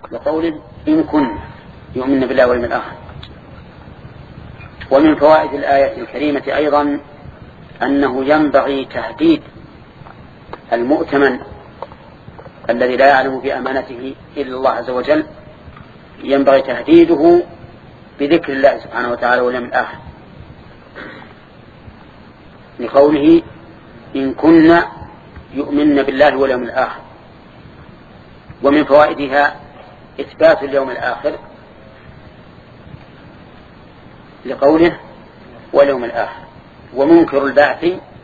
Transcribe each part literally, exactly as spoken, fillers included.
لقوله إن كن يؤمن بالله واليوم الآخر. ومن فوائد الآية الكريمة أيضا أنه ينبغي تهديد المؤتمن الذي لا يعلم بأمانته إلا الله عز وجل، ينبغي تهديده بذكر الله سبحانه وتعالى واليوم الآخر، لقوله إن كنا يؤمن بالله واليوم الآخر. ومن فوائدها إثبات اليوم الآخر لقوله واليوم الآخر. ومنكر البعث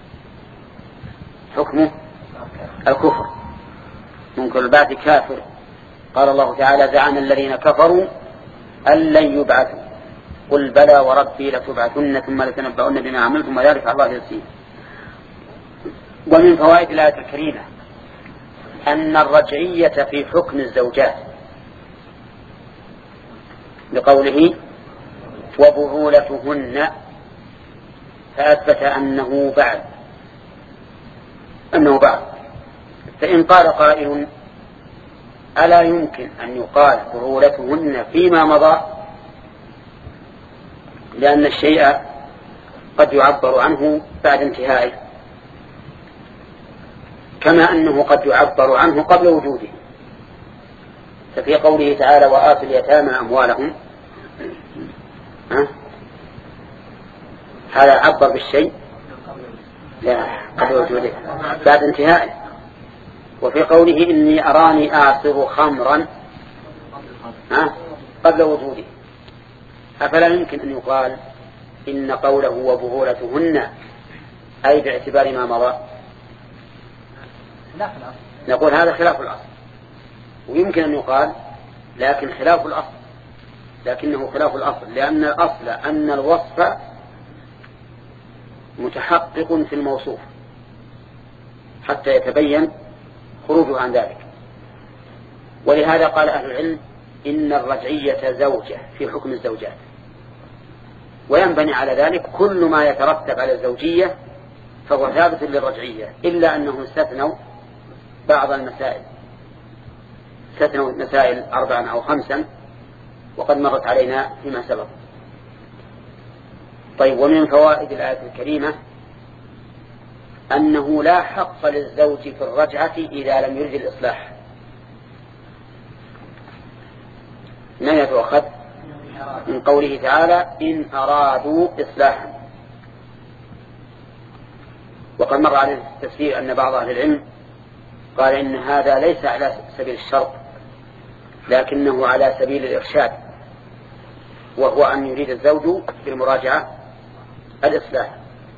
حكمه الكفر، منكر البعث كافر. قال الله تعالى زعم الذين كفروا أن لن يبعثوا قل بلى وربي لتبعثن ثم لتنبؤن بما عملتم وذلك على الله يسير. ومن فوائد الآية الكريمة أن الرجعية في حكم الزوجات لقوله وبعولتهن، فأثبت أنه بعد أنه بعد. فإن قال قائل ألا يمكن أن يقال بعولتهن فيما مضى، لأن الشيء قد يعبر عنه بعد انتهائه، كما أنه قد يعبر عنه قبل وجوده. ففي قوله تعالى وآتوا اليتامى أموالهم، ها؟ هذا عبر بالشيء لا قبل وجوده بعد انتهائه. وفي قوله إني أراني أعصر خمرا، ها؟ قبل وجوده. أفلا يمكن أن يقال إن قوله وبعولتهن أي باعتبار ما مضى؟ نقول هذا خلاف الأصل. ويمكن أن يقال لكن خلاف الأصل، لكنه خلاف الأصل، لأن الأصل أن الوصف متحقق في الموصوف حتى يتبين خروجه عن ذلك. ولهذا قال أهل العلم إن الرجعية زوجة في حكم الزوجات، وينبني على ذلك كل ما يترتب على الزوجية فهو ثابت للرجعية، إلا أنهم استثنوا بعض المسائل، استثنوا مسائل أربعا أو خمسا وقد مرت علينا فيما سبق. طيب، ومن فوائد الآية الكريمة أنه لا حق للزوج في الرجعة إذا لم يرد الإصلاح. من يتأخذ من قوله تعالى إن أرادوا إصلاحا. وقد مر على التفسير أن بعض أهل العلم قال إن هذا ليس على سبيل الشرط لكنه على سبيل الإرشاد، وهو أن يريد الزوج بالمراجعة الإصلاح.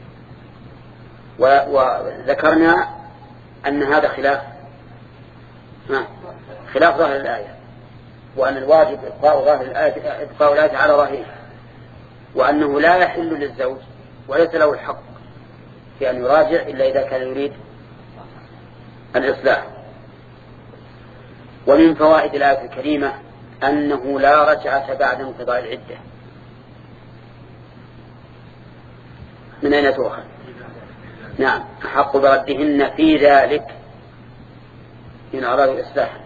وذكرنا أن هذا خلاف خلاف ظاهر الآية، وأن الواجب إبقاء ظاهر الآية إبقاء الآية على ظاهرها، وأنه لا يحل للزوج وليس له الحق في أن يراجع إلا إذا كان يريد الإصلاح. ومن فوائد الآية الكريمة أنه لا رجعة بعد انقضاء العدة. من أين تؤخذ؟ نعم، أحق بردهن في ذلك إن أرادوا الإصلاح.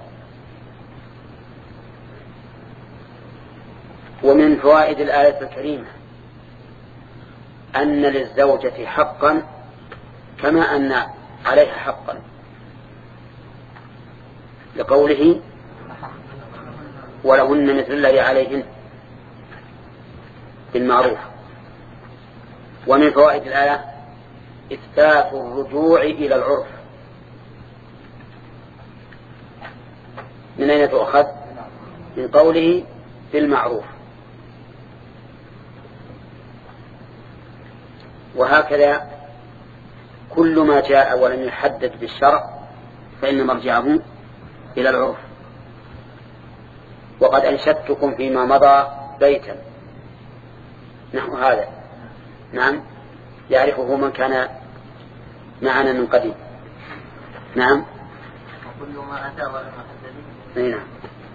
ومن فوائد الآية الكريمة أن للزوجة حقا كما أن عليها حقا، لقوله ولهن مثل الذي عليهن بالمعروف. ومن فوائد الآية إثبات الرجوع إلى العرف. من أين تؤخذ؟ من قوله بالمعروف. وهكذا كل ما جاء ولم يحدد بالشرع فإن مرجعه إلى العرف. وقد أنشدتكم فيما مضى بيتا نحو هذا، نعم، يعرفه من كان معنا من قديم. نعم، وكل ما أتى ولم يحدد. نعم،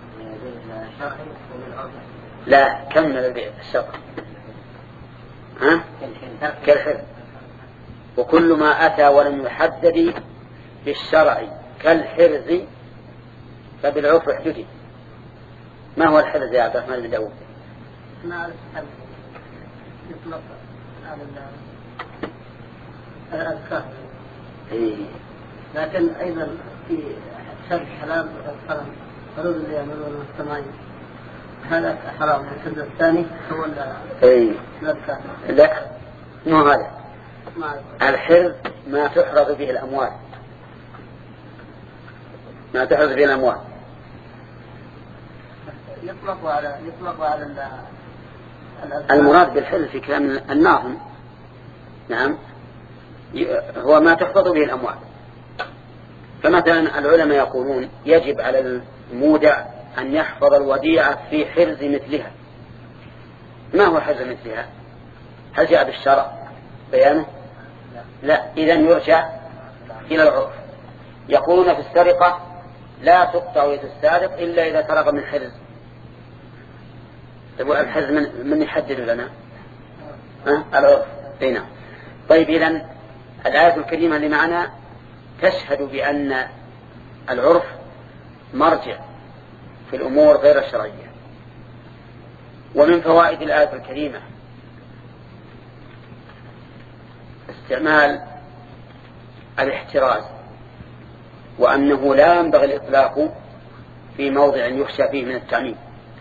لا كمل البيت الشرع. ها؟ كالحر. وكل ما أتى ولم يحدد بالشرع كالحرز فبالعرف احددي. ما هو الحرز يا عبد الرحمن بن داود؟ ما الحرز يطلق على الأذكار. إيه. لكن أيضا في شرب حلال والقلم قالوا اللي يعملون السماعين هذا حرام. الحرز الثاني هو الأذكار. لا مو هذا. الحرز ما تحرز به الأموال، ما تحرز به الأموال. يطلق على يطلق على المراد بالحرز في كلام الناظم نعم هو ما تحفظ به الأموال. فمثلا العلماء يقولون يجب على المودع أن يحفظ الوديعة في حرز مثلها. ما هو حرز مثلها؟ هل جاء بالشرع بيانه؟ لا. إذن يرجع إلى العرف. يقولون في السرقة لا تقطع يد السارق إلا إذا سرق من حرز. الحرز من, من يحدد لنا أه؟ العرف. هنا. طيب إذن الآية الكريمة اللي معنا تشهد بأن العرف مرجع في الأمور غير الشرعية. ومن فوائد الآية الكريمة استعمال الاحتراز، وأنه لا ينبغي الإطلاق في موضع يخشى فيه من التعميم،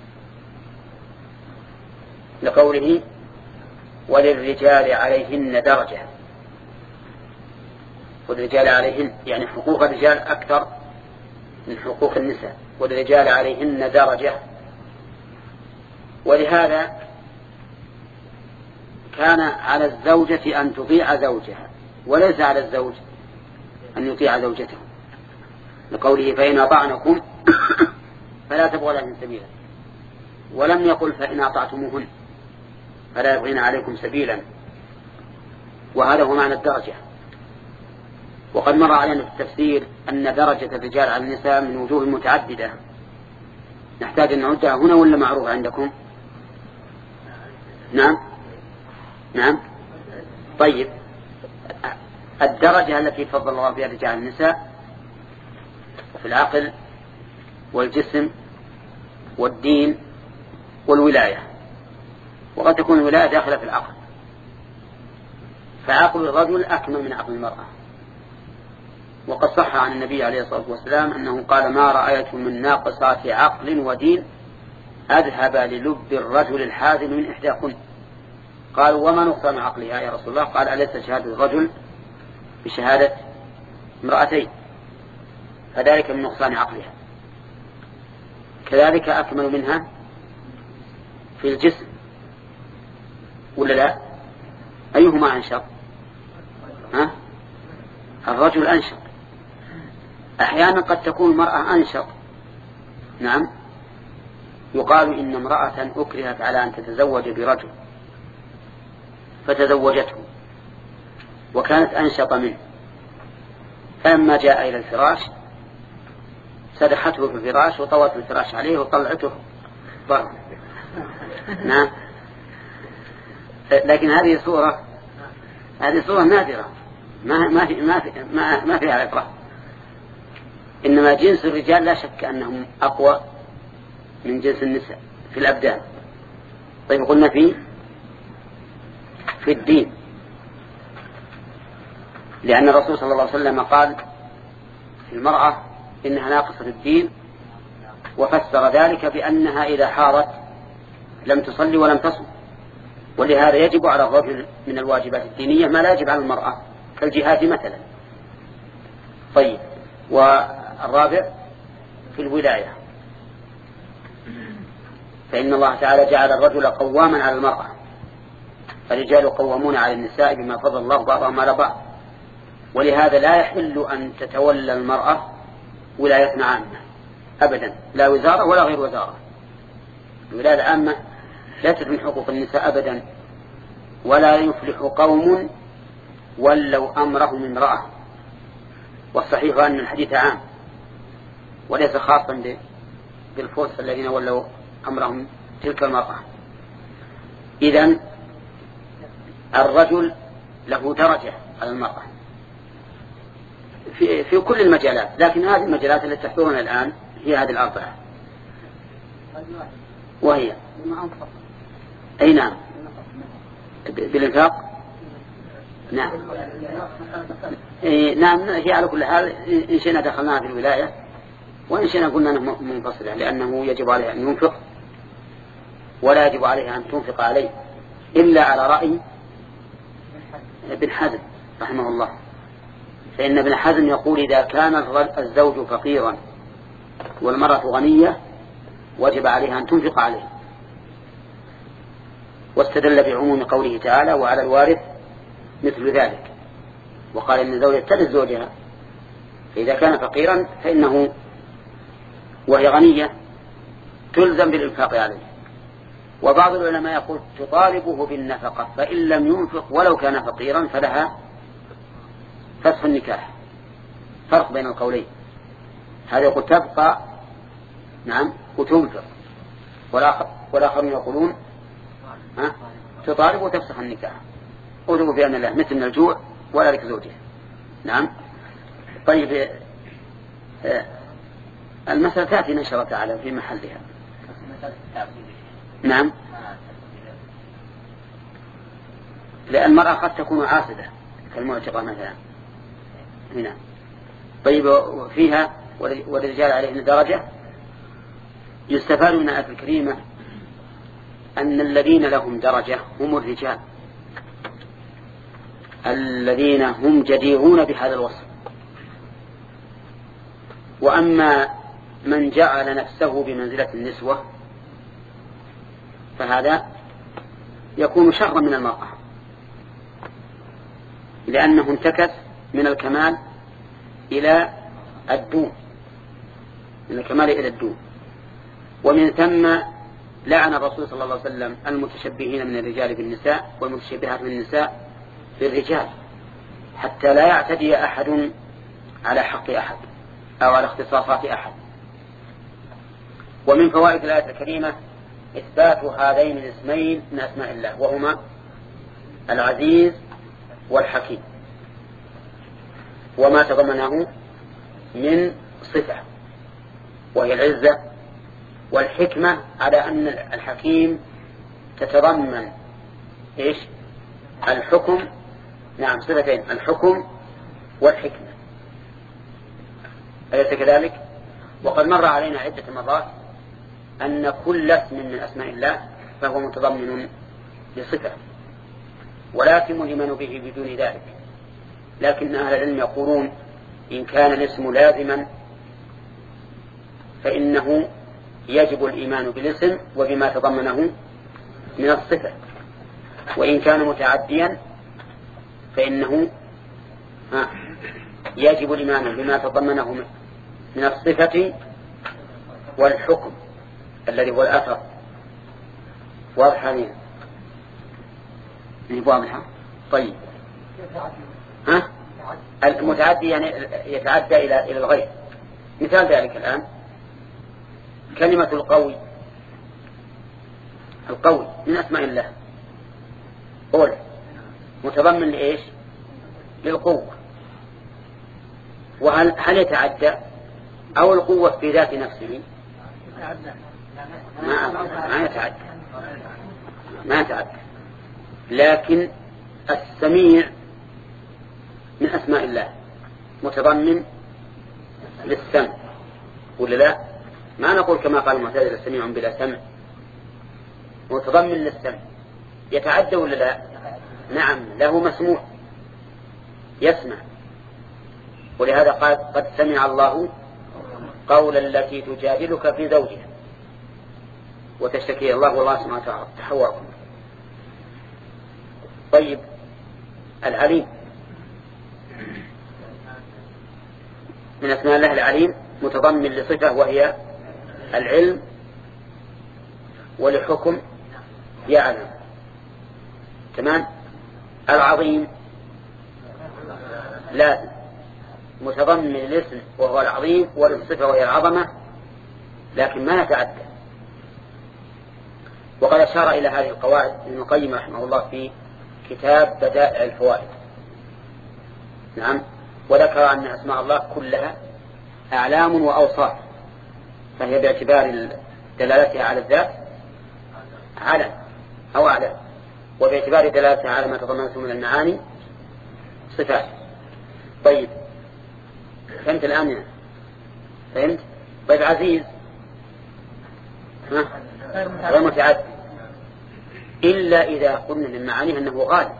لقوله وللرجال عليهن درجة. والرجال عليهن يعني حقوق الرجال أكثر من حقوق النساء، والرجال عليهن درجة. ولهذا كان على الزوجة أن تطيع زوجها وليس على الزوج أن يطيع زوجته، لقوله فإن أطعنكم فلا تبغوا لهن سبيلا، ولم يقل فإن أطعتموهن فلا يبغين عليكم سبيلا. وهذا هو معنى الدرجة. وقد مر علينا في التفسير أن درجة الرجال على النساء من وجوه متعددة، نحتاج أن نعدها هنا ولا معروف عندكم؟ نعم نعم. طيب الدرجة التي فضل الله بها الرجال على النساء في العقل والجسم والدين والولاية، وقد تكون الولاية داخلة في العقل، فعقل الرجل أكمل من عقل المرأة. وقد صح عن النبي عليه الصلاة والسلام أنه قال ما رأيت من ناقصات عقل ودين أذهب للب الرجل الحازم من إحداكن. قالوا وما نقصان عقلها يا رسول الله؟ قال أليس شهادة الرجل بشهادة امرأتين؟ فذلك من نقصان عقلها. كذلك أكمل منها في الجسم ولا لا؟ أيهما أنشط؟ ها؟ الرجل أنشط. أحيانا قد تكون المرأة أنشط. نعم. يقال إن امرأة أكرهت على أن تتزوج برجل فتزوجته وكانت أنشط منه، فلما جاء إلى الفراش سدحته في الفراش وطوت الفراش عليه وطلعته ضرب. نعم. لكن هذه صورة هذه صورة نادرة، ما ما في ما في ما, ما فيها عبرة. إنما جنس الرجال لا شك أنهم أقوى من جنس النساء في الأبدان. طيب قلنا في في الدين، لأن الرسول صلى الله عليه وسلم قال في المرأة إنها ناقصة الدين، وفسر ذلك بأنها إذا حارت لم تصلي ولم تصم. ولهذا يجب على الرجل من الواجبات الدينية ما لا يجب على المرأة كالجهاد مثلا. طيب والرابع في الولاية، فإن الله تعالى جعل الرجل قواما على المرأة، الرجال قوامون على النساء بما فضل الله بعضهم على بعض. ولهذا لا يحل أن تتولى المرأة ولاية عامة أبدا، لا وزارة ولا غير وزارة. الولاية العامة لا تدمن حقوق النساء أبدا، ولا يفلح قوم ولوا أمرهم امرأة. والصحيح أن الحديث عام وليس خاصا بالفرس الذين ولوا أمرهم تلك المرأة. إذن الرجل له درجة على المرأة في, في كل المجالات، لكن هذه المجالات التي تحضرنا الآن هي هذه الأربعة. وهي أي نعم بالإنفاق نعم إيه نعم هي على كل حال إن شئنا دخلناها في الولاية وإن شئنا قلنا منفصلة لأنه يجب عليها أن ينفق ولا يجب عليها أن تنفق عليه إلا على رأي ابن حزم رحمه الله، فإن ابن حزم يقول إذا كان الزوج فقيرا والمرأة غنية وجب عليها أن تنفق عليه، واستدل بعموم قوله تعالى وعلى الوارث مثل ذلك، وقال إن الزوجة ترث زوجها، فإذا كان فقيرا فإنه وهي غنية تلزم بالإنفاق عليه. وبعض العلماء يقول تطالبه بالنفقة فإن لم ينفق ولو كان فقيرا فلها فسخ النكاح، فرق بين القولين، هذا يقول تبقى نعم وتنفق، والآخرون يقولون ها تطالب وتفسخ النكاح، أولو بأن الله مثل من الجوع ولا لك زوجها. نعم. طيب المسألة تأتي إن شاء الله تعالى في محلها. نعم لأن المرأة قد تكون عاسدة كالمعتقة مثلا هنا. طيب فيها والرجال عليهن درجة. يستفاد من الآية الكريمة أن الذين لهم درجة هم الرجال الذين هم جديرون بهذا الوصف، وأما من جعل نفسه بمنزلة النسوة فهذا يكون شرا من المرأة، لأنه انتكس من الكمال إلى الدون، من الكمال إلى الدون. ومن ثم لعن الرسول صلى الله عليه وسلم المتشبهين من الرجال بالنساء والمتشبهات من النساء بالرجال، حتى لا يعتدي أحد على حق أحد أو على اختصاصات أحد. ومن فوائد الآية الكريمة إثبات هذين الاسمين من أسماء الله، وهما العزيز والحكيم، وما تضمنه من صفة وهي العزة والحكمة، على أن الحكيم تتضمن إيش؟ الحكم. نعم صفتين، الحكم والحكمة، أليس كذلك؟ وقد مر علينا عدة مرات أن كل اسم من أسماء الله فهو متضمن لصفة، ولا يتم الإيمان به بدون ذلك. لكن أهل العلم يقولون إن كان الاسم لازما فإنه يجب الإيمان بالاسم وبما تضمنه من الصفة، وإن كان متعديا فإنه يجب الإيمان بما تضمنه من الصفة والحكم الذي هو الأثر. واضح هذه واضحة. طيب ها المتعدي يعني يتعدى إلى إلى الغير. مثال ذلك الآن كلمة القوي، القوي من أسماء الله، قول متضمن لإيش؟ للقوة. وهل هل يتعدى أو القوة في ذات نفسه؟ ما ما يتعدى ما يتعدى لكن السميع من أسماء الله متضمن للسمع ولا لا؟ ما نقول كما قال المعتزلة سميع بلا سمع، متضمن للسمع. يتعدى ولا لا؟ نعم له مسموع يسمع، ولهذا قال قد سمع الله قول التي تجادلك في زوجها وتشتكي الله والله سبحانه وتعالى تحوكم. طيب العليم من أسماء الله العليم متضمن لصفة وهي العلم، ولحكم يعلم. تمام. العظيم لازم متضمن الاسم وهو العظيم وللصفة وهي العظمة، لكن ما يتعدى. وقد أشار إلى هذه القواعد ابن القيم رحمه الله في كتاب بدائع الفوائد. نعم. وذكر أن أسماء الله كلها أعلام وأوصاف، فهي باعتبار دلالتها على الذات على أو أعلى، وباعتبار دلالتها على ما تضمنته من المعاني صفات. طيب فهمت الآن؟ فهمت؟ طيب عزيز ها؟ غير متعدي إلا إذا قلنا من معانيها أنه غالب،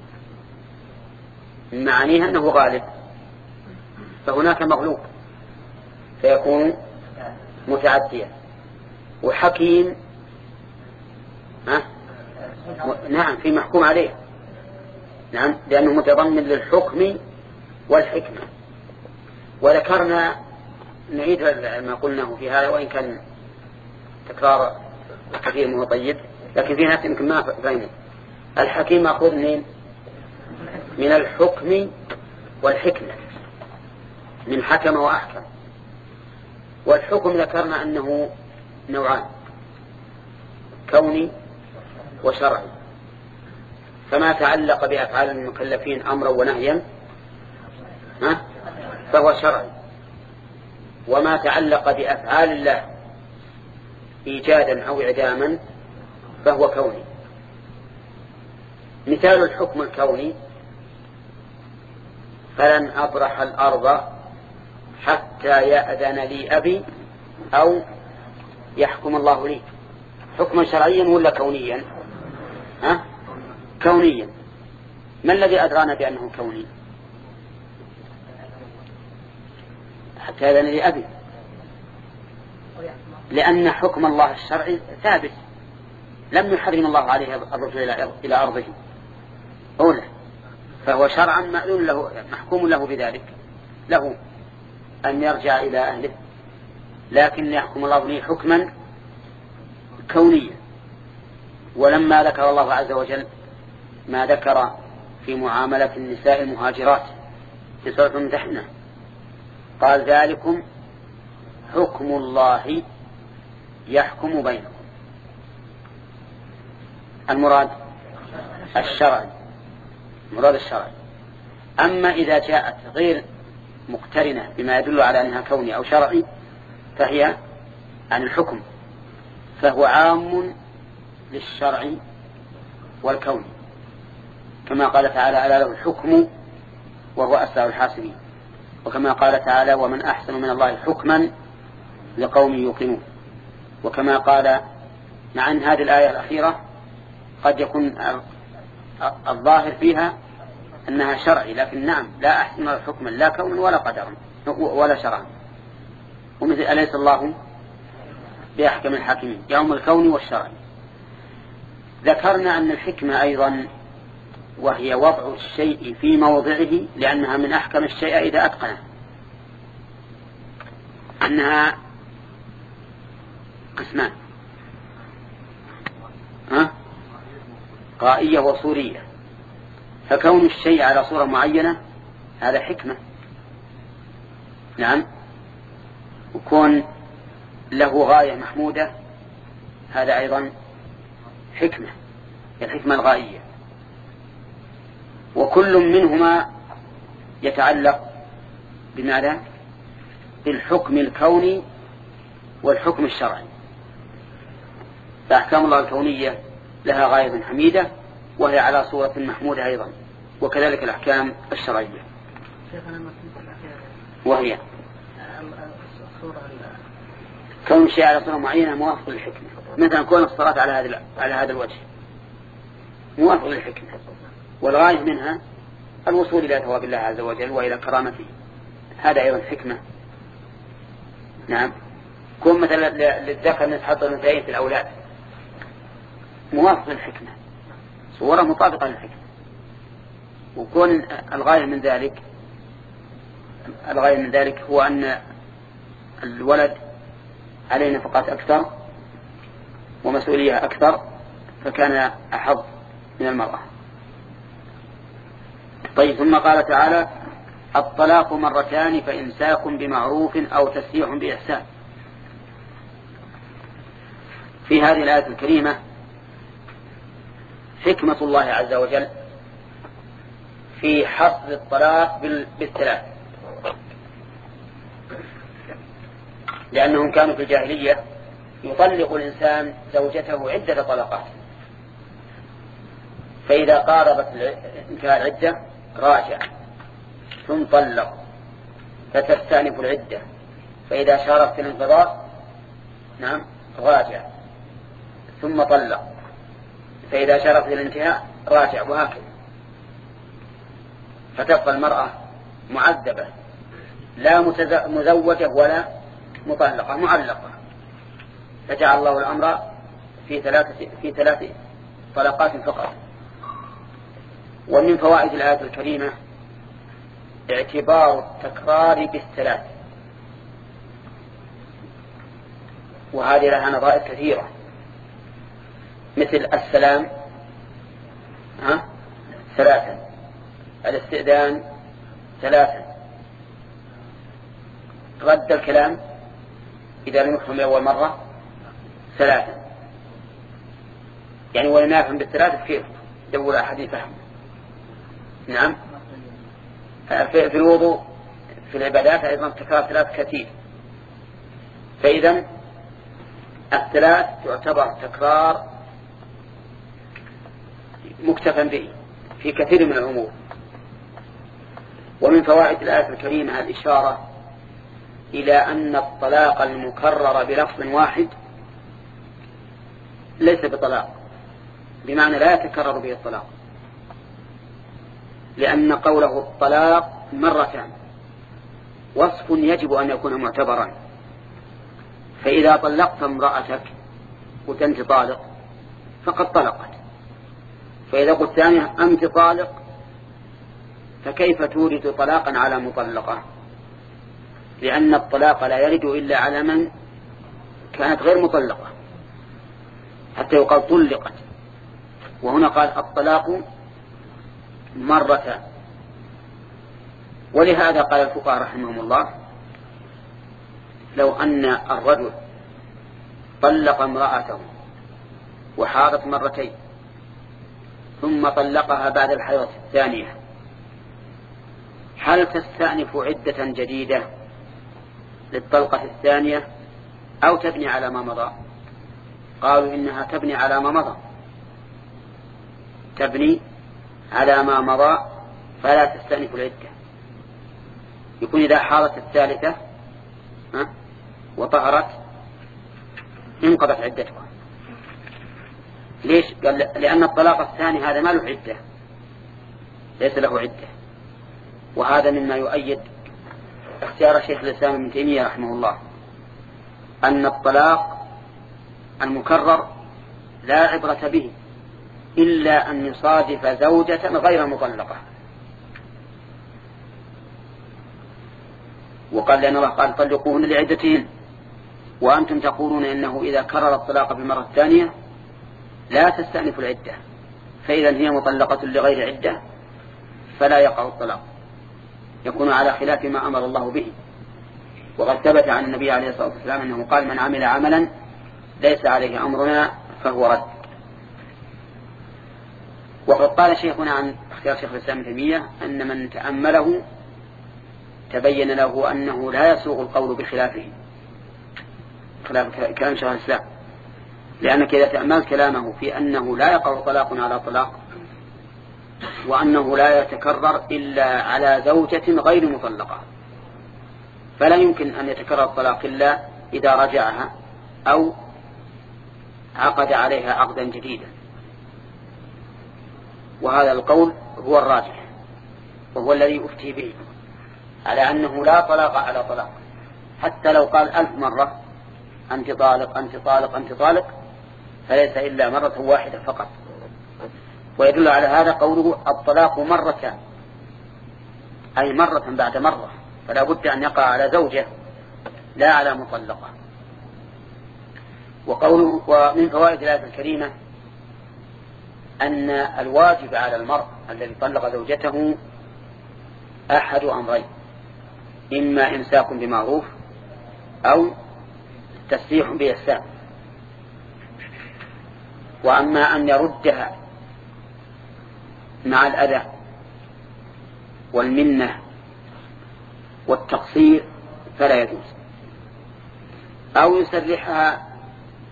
من معانيها أنه غالب فهناك مغلوب فيكون متعديا. وحكيم ها؟ نعم في محكوم عليه، نعم لأنه متضمن للحكم والحكمة. وذكرنا نعيد ما قلناه في هذا وإن كان تكرار كثير منه طيب، لكن في ناس يمكن ما فهموا. الحكيم مأخوذ من من الحكم والحكمة، من حكم وأحكم. والحكم ذكرنا أنه نوعان، كوني وشرعي. فما تعلق بأفعال المكلفين أمرا ونهيا فهو شرعي، وما تعلق بأفعال الله إيجادا أو إعداما فهو كوني. مثال الحكم الكوني: فلن أبرح الأرض حتى يأذن لي أبي أو يحكم الله لي. حكما شرعيا ولا كونيا؟ ها؟ كونيا. ما الذي أدرانا بأنه كوني؟ حتى يأذن لي أبي، لأن حكم الله الشرعي ثابت، لم يحرم الله عليه الرجل إلى أرضه أولا، فهو شرعا مأذون له محكوم له بذلك، له أن يرجع إلى أهله، لكن يحكم الله لي حكما كونيا. ولما ذكر الله عز وجل ما ذكر في معاملة النساء المهاجرات في سورة الممتحنة قال: ذلكم حكم الله يحكم بينكم. المراد الشرعي، المراد الشرعي. أما إذا جاءت غير مقترنة بما يدل على أنها كوني أو شرعي فهي عن الحكم، فهو عام للشرع والكون، كما قال تعالى: ألا له الحكم وهو أسرع الحاسبين. وكما قال تعالى: ومن أحسن من الله حكما لقوم يوقنون. وكما قال مع أن هذه الآية الأخيرة قد يكون الظاهر فيها أنها شرعي، لكن نعم لا أحسن حكما لا كونا ولا قدرا ولا شرعا. ومثل أليس الله بأحكم الحاكمين يوم الكون والشرع. ذكرنا أن الحكمة أيضا وهي وضع الشيء في موضعه، لأنها من أحكم الشيء إذا أتقنه، أنها قسمان: ها؟ غائية وصورية. فكون الشيء على صورة معينة هذا حكمة، نعم، وكون له غاية محمودة هذا أيضا حكمة، الحكمة الغائية. وكل منهما يتعلق بماذا؟ بالحكم الكوني والحكم الشرعي. فأحكام الله الكونية لها غاية حميدة وهي على صورة محمودة أيضا، وكذلك الأحكام الشرعية وهي كون شيء على صورة معينة موافق للحكمة، مثلا كون الصلاة على هذا على هذا الوجه موافق للحكمة، والغاية منها الوصول إلى ثواب الله عز وجل وإلى كرامته، هذا أيضا حكمة. نعم. كون مثلا للذكر نسحط الأنثيين في الأولاد موافق للحكمة، صورة مطابقة للحكمة. وكون الغاية من ذلك الغاية من ذلك هو أن الولد عليه نفقات أكثر ومسؤولية أكثر، فكان أحظ من المرأة. طيب، ثم قال تعالى: الطلاق مرتان فإمساك بمعروف أو تسريح بإحسان. في هذه الآية الكريمة حكمة الله عز وجل في حصر الطلاق بالثلاث، لأنهم كانوا في الجاهلية يطلق الإنسان زوجته عدة طلقات، فإذا قاربت انتهاء العدة راجع ثم طلق، فتستأنف العدة، فإذا شاركت الانقضاء نعم راجع ثم طلق، فإذا شاركت الانتهاء راجع، وهكذا. فتبقى المرأة معذبة لا مزوجة ولا مطلقة، معلقة. فجعل الله الأمر في ثلاثة في ثلاث طلقات فقط. ومن فوائد الآية الكريمة اعتبار التكرار بالثلاث، وهذه لها نظائر كثيرة، مثل السلام ها ثلاثا، الاستئذان ثلاثا، رد الكلام إذا لم يفهم أول مرة ثلاثا. يعني ولم يفهم بالثلاثة كيف دور أحد يفهم. نعم. في الوضوء في العبادات أيضا تكرار ثلاث كثير. فإذا الثلاث تعتبر تكرار مكتفى به في كثير من الأمور. ومن فوائد الآية الكريمة الإشارة إلى أن الطلاق المكرر بلفظ واحد ليس بطلاق، بمعنى لا يتكرر به الطلاق، لأن قوله الطلاق مرتان وصف يجب أن يكون معتبرا. فإذا طلقت امرأتك قلت أنت طالق فقد طلقت، فإذا قلت ثانية أنت طالق فكيف تورد طلاقا على مطلقة؟ لأن الطلاق لا يرد إلا على من كانت غير مطلقة، حتى يقال طلقت. وهنا قال الطلاق مرتان. ولهذا قال الفقهاء رحمهم الله لو أن الرجل طلق امرأته وحاضت مرتين ثم طلقها بعد الحيضة الثانية، هل تستأنف عدة جديدة للطلقة الثانية أو تبني على ما مضى؟ قالوا إنها تبني على ما مضى، تبني على ما مضى فلا تستأنف العدة. يكون إذا حاضت الثالثة وطهرت انقضت عدتها. ليش؟ قال لأن الطلاق الثاني هذا ما له عدة، ليس له عدة. وهذا مما يؤيد اختيار شيخ الإسلام ابن تيمية رحمه الله أن الطلاق المكرر لا عبرة به إلا أن يصادف زوجة غير مطلقة. وقال لأن الله قال طلقوهن لعدتهن، وأنتم تقولون إنه إذا كرر الطلاق بالمرة الثانية لا تستأنف العدة، فإذا هي مطلقة لغير عدة فلا يقع الطلاق، يكون على خلاف ما أمر الله به. وقد ثبت عن النبي عليه الصلاة والسلام أنه قال من عمل عملا ليس عليه أمرنا فهو رد. وقد قال شيخنا عن اختيار شيخ الإسلام ابن تيمية أن من تأمله تبين له أنه لا يسوغ القول بخلافه، خلاف كلام شيخ الإسلام، لأنك إذا تأملت كلامه في أنه لا يقع طلاق على طلاق، وأنه لا يتكرر إلا على زوجة غير مطلقة، فلا يمكن أن يتكرر الطلاق إلا إذا رجعها أو عقد عليها عقدا جديدا. وهذا القول هو الراجح، وهو الذي أفتي به على أنه لا طلاق على طلاق، حتى لو قال ألف مرة أنت طالق أنت طالق أنت طالق فليس إلا مرة واحدة فقط. ويدل على هذا قوله الطلاق مرتان، أي مرة بعد مرة، فلا بد أن يقع على زوجة لا على مطلقة. وقوله ومن فوائد الآية الكريمة أن الواجب على المرء الذي طلق زوجته أحد أمرين: إما إمساك بمعروف أو تسريح بإحسان. وأما أن يردها مع الأذى والمنة والتقصير فلا يجوز، أو يسرحها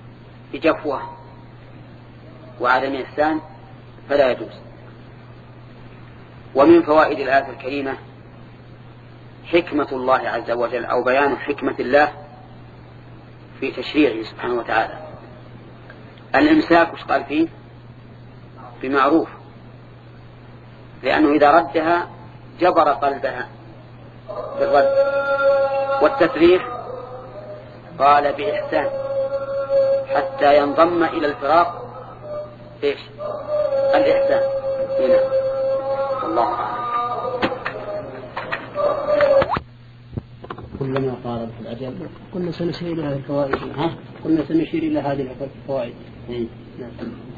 بجفوة وعدم إحسان فلا يجوز. ومن فوائد الآية الكريمة حكمة الله عز وجل أو بيان حكمة الله في تشريعه سبحانه وتعالى. الإمساك وش قال فيه؟ بمعروف، لأنه إذا ردها جبر قلبها بالرد. والتسريح قال بإحسان حتى ينضم إلى الفراق إيش؟ الإحسان. هنا الله أعلم. كلما قارب في الأجل قلنا سنشير إلى هذه الفوائد. ها؟ قلنا سنشير إلى هذه الفوائد. نعم.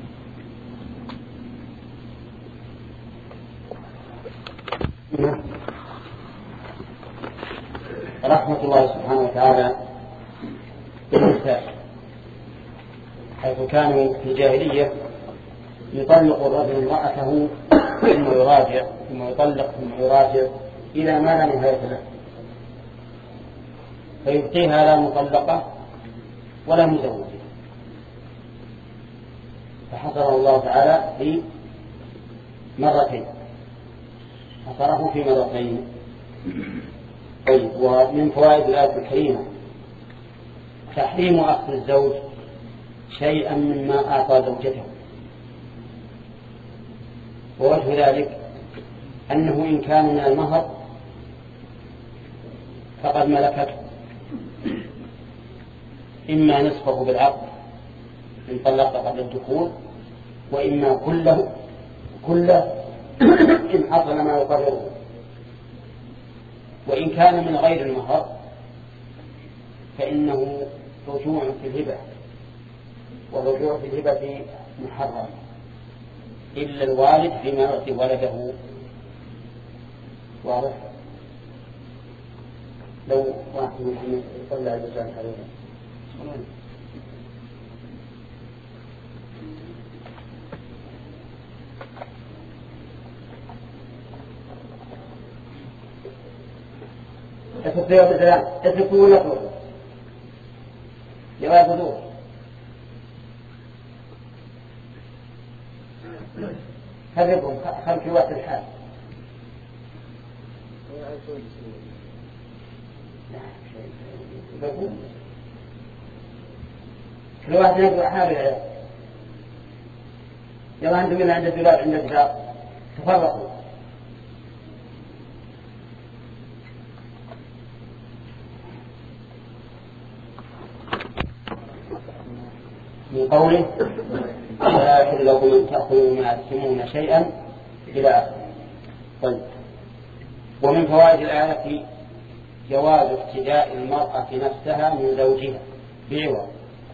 رحمة الله سبحانه وتعالى بالنساء، حيث كانوا في الجاهلية يطلق الرجل امرأته ثم يراجع ثم يطلق ثم يراجع إلى ما لا نهاية له، فيبقيها لا مطلقة ولا مزوجة. فحصره الله تعالى في مرتين، حصره في مرتين. طيب، ومن فوائد الآية الكريمة تحريم أخذ الزوج شيئا مما أعطى زوجته. ووجه ذلك أنه إن كان من المهر فقد ملكته، إما نصفه بالعقد إن طلق قبل الدخول، وإما كله كله إن حصل ما يقرره. وإن كان من غير المهر فإنه رجوع في الهبة، والرجوع في الهبة محرم إلا الوالد فيما يعطي ولده. واضح؟ لو واحد من يطلع الرجال عليه اتركوا السلام اتركوا ونقلوا جواب دور. هذبهم خل في وقت الحال. كل واحد يقرأ حاله. لو عندهم من عند الدولاب عند الدولاب تفرقوا. من قوله لا يحل لكم أن تأخذوا مما تسمون شيئا إلى آخره. طيب، ومن فوائد الآية جواز افتداء المرأة نفسها من زوجها بعوض،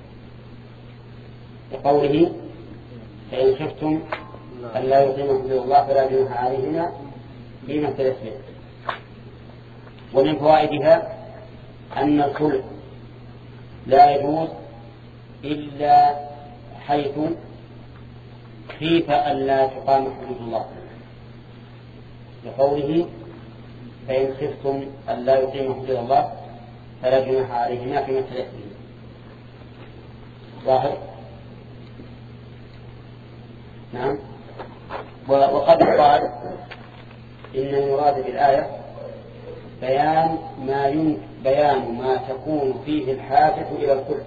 بقوله فإن خفتم أن لا يقيموا حدود الله فلا جناح عليهما فيما افتدت به. ومن فوائدها أن الخلع لا يجوز إلا حيث خيف أن لا تقام حدود الله، بقوله فإن خفتم أن لا يقيموا حدود الله فلا جناح عليهما فيما افتدت به. ظاهر؟ نعم. وقد قال إن المراد بالآية بيان ما ين... بيان ما تكون فيه الحاجة إلى الخلع،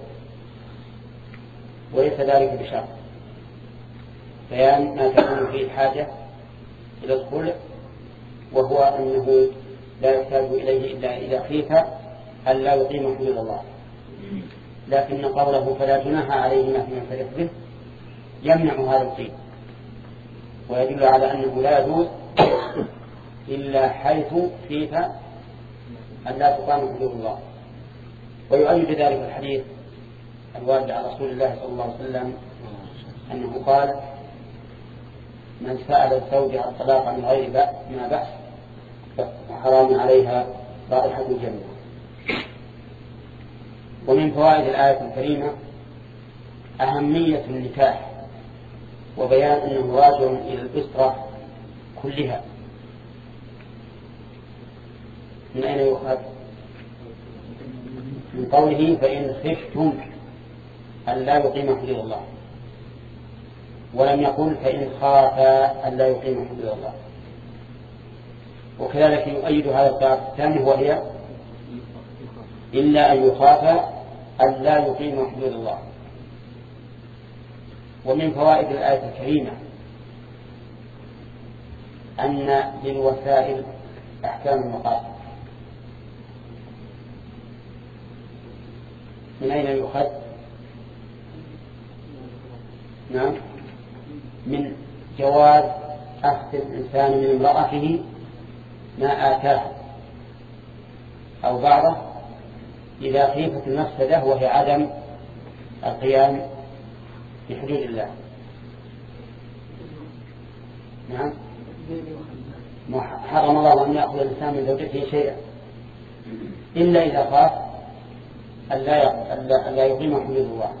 وليس ذلك بشرط. بيان ما تكون فيه الحاجة إلى الخلع، وهو أنه لا يحتاج إليه إلا إذا خيف أن لا يقيم حدود الله. لكن قوله فلا جناح عليهما فيما افتدت به يمنع هذا القيد، ويدل على أنه لا يجوز إلا حيث خيف أن لا تقام حدود الله. ويؤيد ذلك الحديث الوارد عن رسول الله صلى الله عليه وسلم أنه قال من سأل الزوج عن طلاق من غير ما بأس فحرام عليها رائحة الجنة. ومن فوائد الآية الكريمة أهمية النكاح، وبيان أنه راجع إلى الأسرة كلها. من أين يؤخذ؟ من قوله فإن خفتم أن لا يقيم حدود الله، ولم يقل فإن خاف أن لا يقيم حدود الله. وكذلك يؤيد هذا القراءة الثاني وهي إلا أن يخاف أن لا يقيم حدود الله. ومن فوائد الآية الكريمة أن للوسائل أحكام المقاصد. من أين يؤخذ؟ نعم، من جواز أخذ الإنسان من امرأته ما آتاه أو بعضه إذا خيفت المفسدة وهي عدم القيام بحدود الله. نعم، حرم الله أن يأخذ الإنسان من زوجته شيئا إلا إذا خاف أن لا يقيم حدود الله،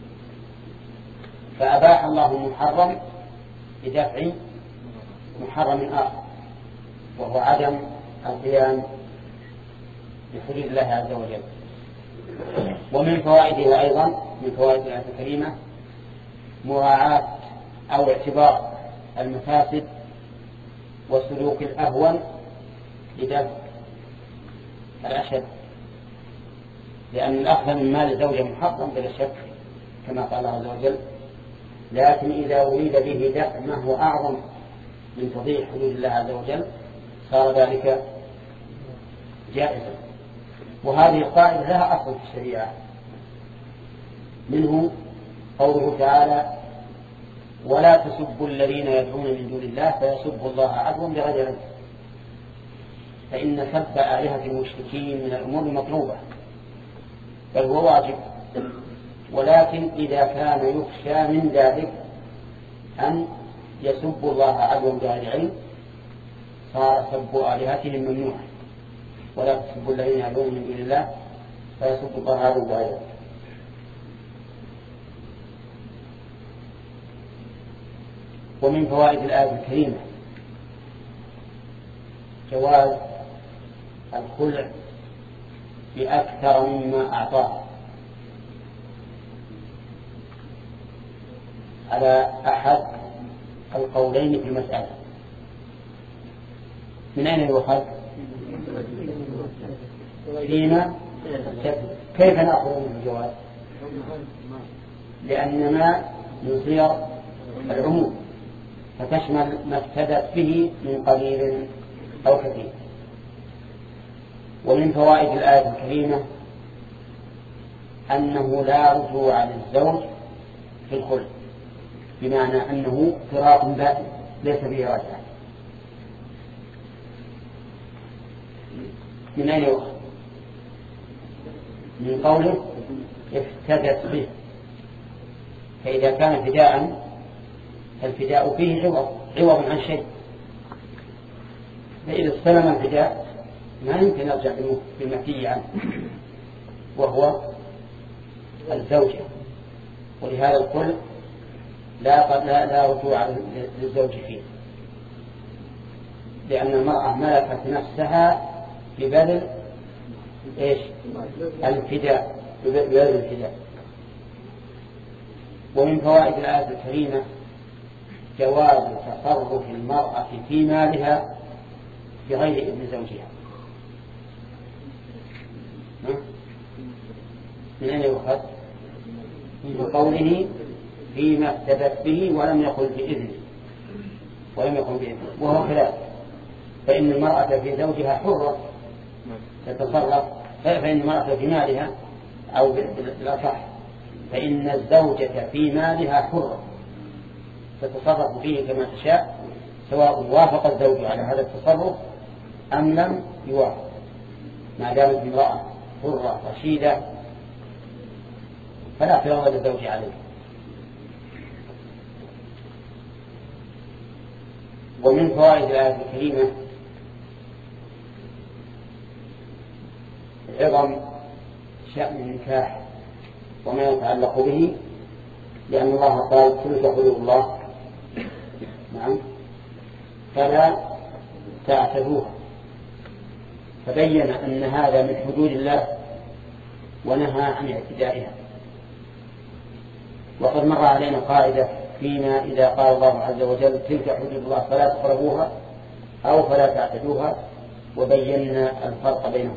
فأباح الله المحرم بدفع محرم آخر وهو عدم القيام بحدود الله عز وجل. ومن فوائده أيضا من فوائد الآية الكريمة مراعاة أو اعتبار المفاسد وسلوك الأهون لدفع الأشد، لأن الأخذ من مال الزوجة محرم بلا شك كما قال الله عز وجل، لكن إذا أريد به دفع ما هو أعظم من تضييع حدود الله عز وجل صار ذلك جائزا. وهذه القاعدة لها أصل في الشريعة، منه قوله تعالى ولا تسبوا الذين يدعون من دون الله فيسبوا الله عدوا بغير علم، فإن سب آلهة المشركين من الأمور المطلوبة بل هو واجب، ولكن إذا كان يخشى من ذلك أن يسبوا الله عدوا بغير علم صار سب آلهتهم ممنوعا. ولا تسبوا الذين يدعون من دون الله فيسبوا الله عدوا بغير علم. ومن فوائد الآية الكريمة جواز الخلع بأكثر مما أعطاه على أحد القولين في المسألة. من أين يؤخذ؟ فيما كيف نأخذ من الجواز؟ لأن ما يصير العموم فتشمل ما افتدت به من قليل أو كثير. ومن فوائد الآية الكريمة أنه لا رجوع للزوج في الخلع، بمعنى أنه فراق بائن ليس به رجعة. من أين يؤخذ؟ من قوله افتدت به، فإذا كان فداء فالفداء فيه عوض عوض عن شيء، فإذا استلم الفداء ما يمكن يرجع بالمفي عنه وهو الزوجة. ولهذا القول لا, لا, لا رجوع للزوج فيه، لأن المرأة ملكت نفسها ببذل إيش؟ الفداء، ببذل الفداء. ومن فوائد الآية الكريمة جواز تصرف المرأة في مالها بغير إذن زوجها. من أين يؤخذ؟ من قوله فيما افتدت به ولم يقل بإذنه ولم يقل بإذنه وهو خلاف، فإن المرأة في زوجها حرة تتصرف، فإن المرأة في مالها أو بالأصح فإن الزوجة في مالها حرة تتصرف فيه كما تشاء، سواء وافق الزوج على هذا التصرف أم لم يوافق، ما دامت امرأة حرة رشيدة فلا اعتراض للزوج عليه. ومن فوائد الآية الكريمة عظم شأن النكاح وما يتعلق به، لأن الله قال تلك حدود الله نعم فلا تعتدوها، فبين أن هذا من حدود الله ونهى عن اعتدائها. وقد مر علينا قاعدة فيما إذا قال الله عز وجل تلك حدود الله فلا تقربوها أو فلا تعتدوها، وبينا الفرق بينهم،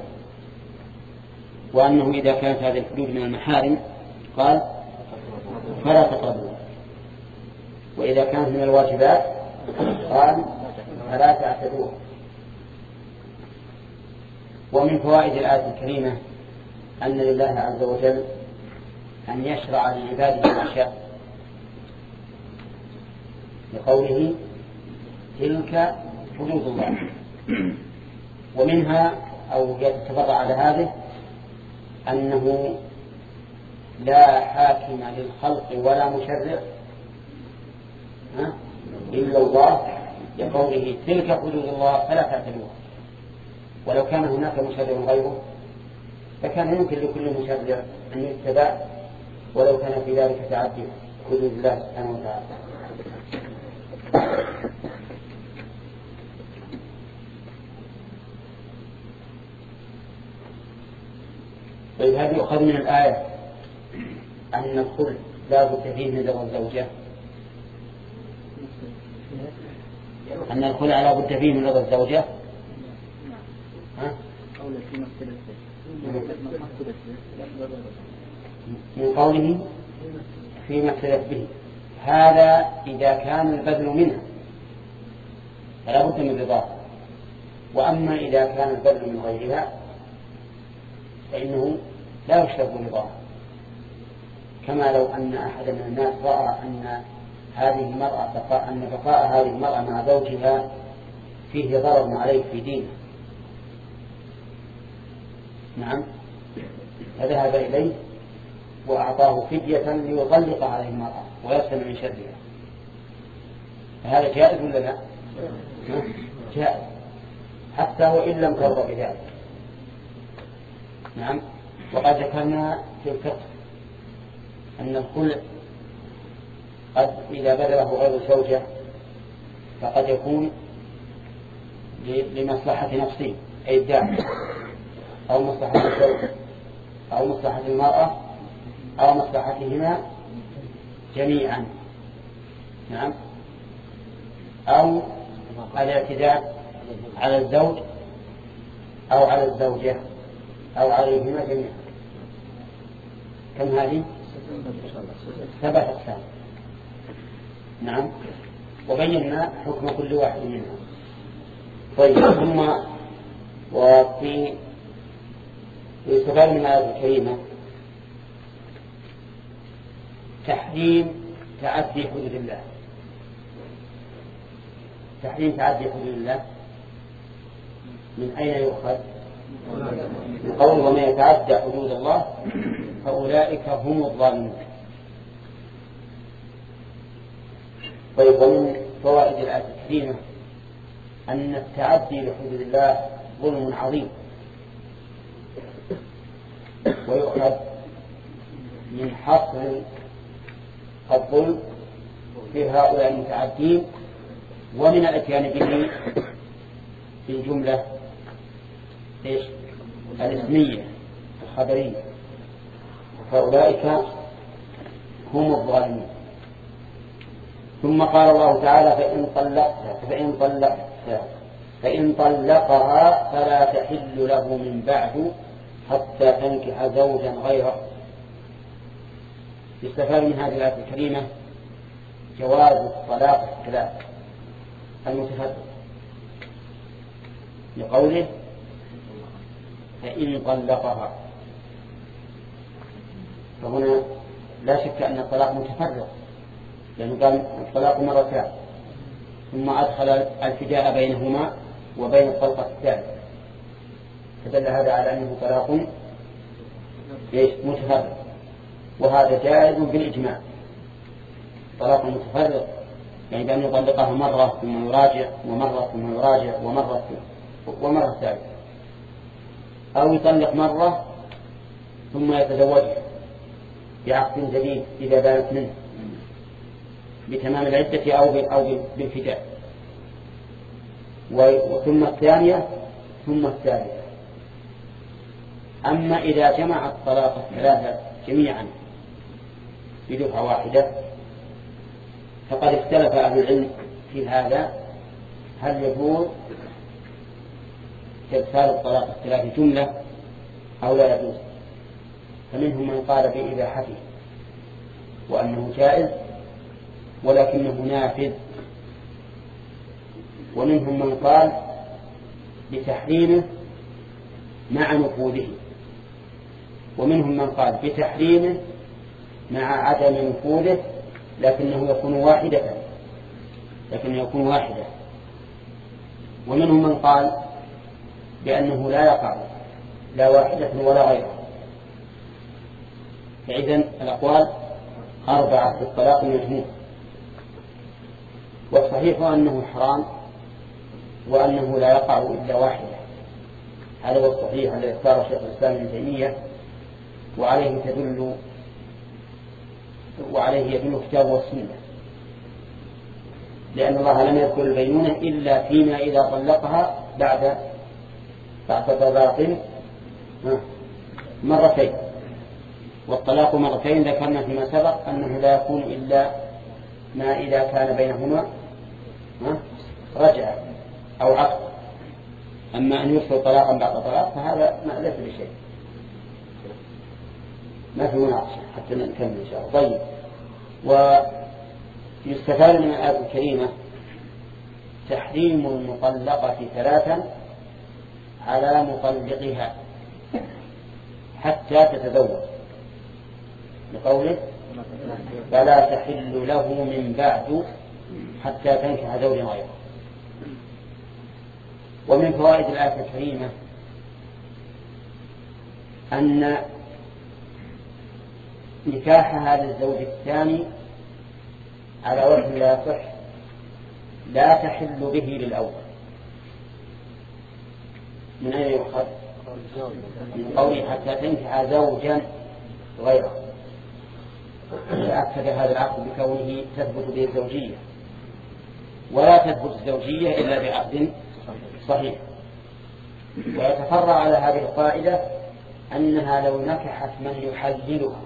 وأنه إذا كانت هذه الحدود من المحارم قال فلا تقربوها، وإذا كانت من الواجبات قال فلا تعتدوها. ومن فوائد الآية الكريمة أن لله عز وجل أن يشرع لعباده ما شاء، لقوله تلك حدود الله. ومنها أو يتفرع على هذه أنه لا حاكم للخلق ولا مشرع إلا الله، لقوله تلك حدود الله فلا تعتدوها. ولو كان هناك مشرع غيره فكان يمكن لكل مشرع أن يتبع، ولو كان في ذلك تعدي حدود الله سبحانه وتعالى. طيب، هذه يؤخذ من الآية أن الخلع لا بد فيه من رضا الزوجة، أن الخلع لا بد فيه من رضا الزوجة. من قوله فيما اختلف به، هذا إذا كان البذل منها فلا بد من رضاه، وأما إذا كان البذل من غيرها فإنه لا يشترط رضاه، كما لو أن أحد من الناس رأى أن هذه المرأة بقاء أن بقاء هذه المرأة مع زوجها فيه ضرر عليه في دينه، نعم، فذهب إليه وأعطاه فدية ليطلق عليه المرأة ويسلم من شرها، فهذا جائز ولا لا؟ جائز حتى وإن لم ترضى بذلك. نعم. وقد ذكرنا في الفقه أن الخلع قد إذا بذله غير الزوجة فقد يكون لمصلحة نفسه أي الداعي، أو مصلحة الزوج، أو مصلحة المرأة، أو مصلحتهما جميعا، نعم، أو الاعتداء على الزوج أو على الزوجة أو عليهما جميعا. كم هذه؟ سبع أقسام، نعم، وبينا حكم كل واحد منها. طيب، ثم وفي استفاد من الآية الكريمة تحريم تعدي حدود الله. تحريم تعدي حدود الله من أين يؤخذ؟ من قول ومن يتعدى حدود الله فأولئك هم الظالمون. طيب، ومن فوائد الآية الكريمة أن التعدي لحدود الله ظلم عظيم، ويؤخذ من حصر الظلم في هؤلاء المتعدين ومن الاتيان به في الجملة إيش؟ الاسمية الخبرية، فأولئك هم الظالمون. ثم قال الله تعالى فإن طلقت فإن طلقت فإن طلقها فلا تحل له من بعد حتى تنكح زوجا غيره. يستفاد من هذه الآية الكريمة جواز الطلاق الثلاث المتفرق، لقوله فإن طلقها، فهنا لا شك أن الطلاق متفرق، لأنه قال الطلاق مرتان، ثم أدخل الفداء بينهما وبين الطلقة الثالثة، فدل هذا على أنه طلاق متفرق، وهذا جائز بالإجماع. طلاق متفرق يعني بأن يطلقها مرة ثم يراجع ومرة ثم يراجع ومرة ومرة ثالثة، أو يطلق مرة ثم يتزوجها بعقد جديد إذا بانت منه بتمام العدة أو أو بالفداء، وثم الثانية ثم الثالثة. أما إذا جمع الطلاق الثلاثة جميعا بدفعة واحدة، فقد اختلف أهل العلم في هذا، هل يجوز استبسال الطلاق اختلاف جملة أو لا يجوز؟ فمنهم من قال بإباحته وأنه جائز ولكنه نافذ، ومنهم من قال بتحريمه مع نفوذه، ومنهم من قال بتحريمه مع عدم نفوذه لكنه يكون واحدة لكنه يكون واحدة ومنهم من قال بأنه لا يقع لا واحدة ولا غيرها. فإذن الأقوال أربعة في الطلاق المجموع، والصحيح أنه حرام وأنه لا يقع إلا واحدة. هذا هو الصحيح الذي اختاره شيخ الإسلام ابن تيمية، وعليه تدل وعليه يدل الكتاب والسنة، لأن الله لم يذكر البينونة إلا فيما إذا طلقها بعد بعد طلاق مرتين، والطلاق مرتين ذكرنا فيما سبق أنه لا يكون إلا ما إذا كان بينهما رجعة أو عقد. أما أن يرسل طلاقا بعد طلاق فهذا ما ليس بشيء، ما في مناقشة حتى نكمل إن شاء الله. طيب، ويستفاد من الآية الكريمة تحريم المطلقة ثلاثا على مطلقها حتى تتزوج، لقوله فلا تحل له من بعد حتى تنكح زوجا غيره. ومن فوائد الآية الكريمة أن نكاح هذا الزوج الثاني على وجه لا يصح لا تحل به للأول. من أين يؤخذ؟ من قوله حتى تنكح زوجا غيره، فأكد هذا العقد بكونه تثبت به الزوجية، ولا تثبت الزوجية إلا بعقد صحيح. ويتفرع على هذه القاعدة أنها لو نكحت من يحللها،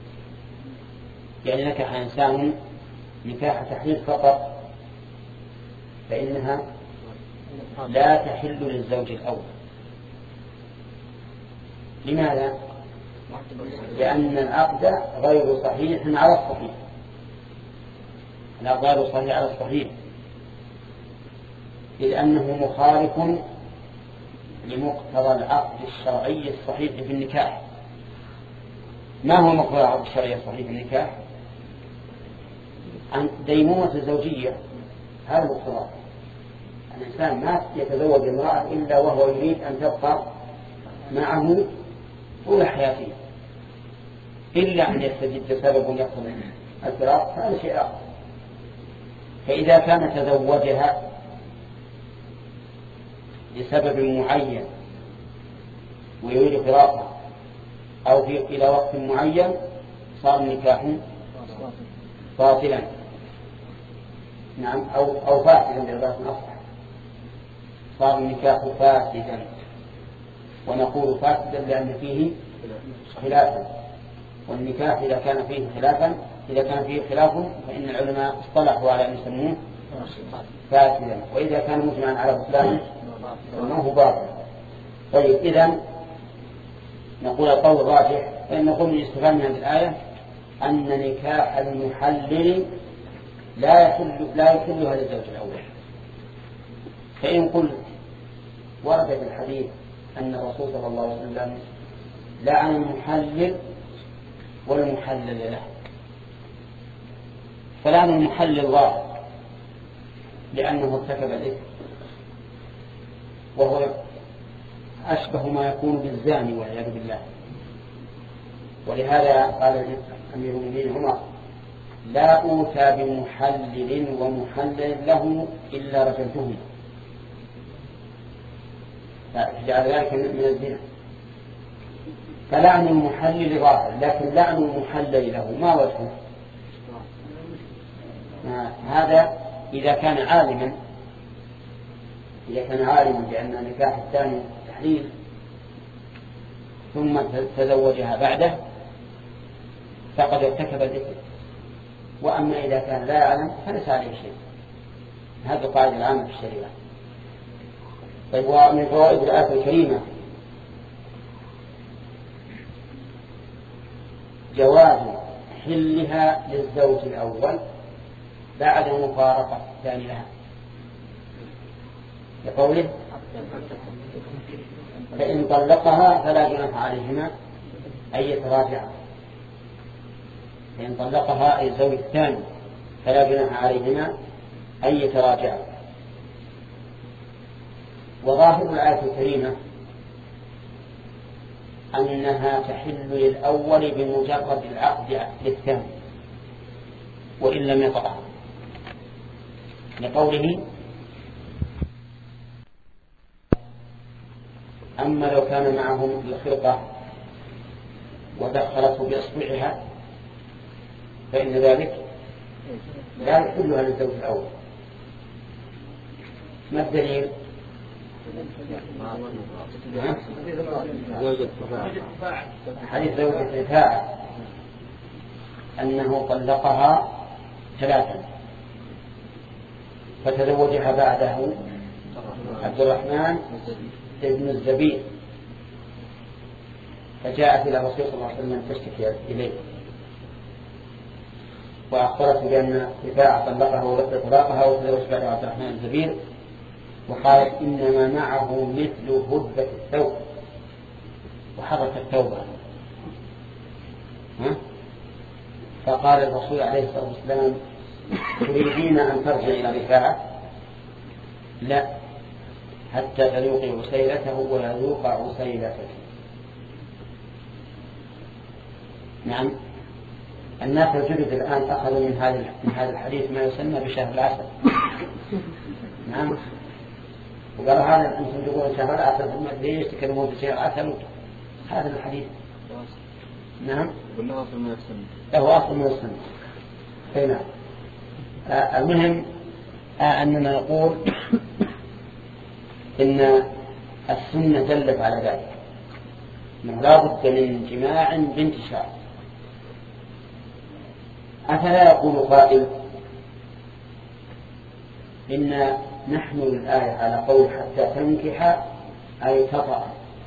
يعني نكح إنسان نكاح تحليل فقط، فإنها لا تحل للزوج الأول. لماذا؟ لأن العقد غير صحيح على الصحيح، العقد غير صحيح على الصحيح إذ أنه مخالف لمقتضى العقد الشرعي الصحيح في النكاح. ما هو مقتضى العقد الشرعي الصحيح في النكاح؟ عن ديمومة الزوجية. هذا مقتضى. الإنسان ما يتزوج امرأة إلا وهو يريد أن تبقى معه طول حياته، إلا أن يستجد سبب يقصد الفراق، هذا شيء آخر. فإذا كان تزوجها لسبب معين ويريد فراقها أو في إلى وقت معين صار النكاح باطلا، نعم، أو أو فاسدا بعبارة أصح، صار النكاح فاسدا. ونقول فاسدا لأن فيه خلافا، والنكاح إذا كان فيه خلافا إذا كان فيه خلاف فإن العلماء اصطلحوا على أن يسموه فاسدا، وإذا كان مجمعا على بطلانه فإنه باطل. طيب، إذن نقول القول الراجح، فإن نقول من استفاد من هذه الآية أن نكاح المحلل لا يحل لا يحلها للزوج الأول. فإن قلت ورد في الحديث أن الرسول صلى الله عليه وسلم لعن المحلل والمحلل له، فلعن المحلل ظاهر لأنه ارتكب الإثم، وهو أشبه ما يكون بالزاني والعياذ بالله. ولهذا قال أمير المؤمنين عمر لا أوتى بمحلل ومحلل له إلا رجلتهما، فجعل ذلك من الزنا. فلعن المحلل ظاهر، لكن لعن المحلل له ما وجهه؟ هذا إذا كان عالما إذا كان عالما بأن النكاح الثاني تحليل ثم تزوجها بعده فقد ارتكب الإثم، وأما إذا كان لا يعلم فليس عليه شيء. هذه القاعدة العامة في الشريعة. طيب، ومن فوائد الآية الكريمة جواز حلها للزوج الأول بعد مفارقة الثاني لها، لقوله فإن طلقها فلا جناح عليهما أن يتراجعا. فإن طلقها أي الزوج الثاني فلا جناح عليهما أن يتراجعا. وظاهر الآية الكريمة أنها تحل للأول بمجرد العقد للثاني وإن لم يطعها، لقوله أما لو كان معهم الخرقة ودخلته بإصبعها فإن ذلك لا يحلها للزوج الأول. ما الدليل؟ حديث زوجة رفاعة أنه طلقها ثلاثا فتزوجها بعده عبد الرحمن ابن الزبير، فجاءت إلى رسول الله صلى الله عليه وسلم تشتكي إليه وأخبرته بأن رفاعة طلقها ورد طلاقها وتزوج بعد عبد الرحمن الزبير، وقالت إنما معه مثل هدبة الثوب وحرك الثوب. فقال الرسول عليه الصلاة والسلام تريدين أن ترجع إلى رفاعة؟ لا، حتى تذوقي عسيلته ويذوق عسيلتك. نعم، الناس الجدد الآن أخذوا من هذا من هذا الحديث ما يسمى بشهر العسل. نعم، وقالوا هذا أنتم تقولون شهر العسل، ليش تكلمون بشهر العسل؟ هذا الحديث نعم قلنا أصل من السنة. هو أصل من السنة. هنا آه المهم آه أننا نقول إن السنة دلت على ذلك، أنه لا بد من جماع بانتشار. أفلا يقول قائل إن نحمل الآية على قول حتى تنكح أي تطأ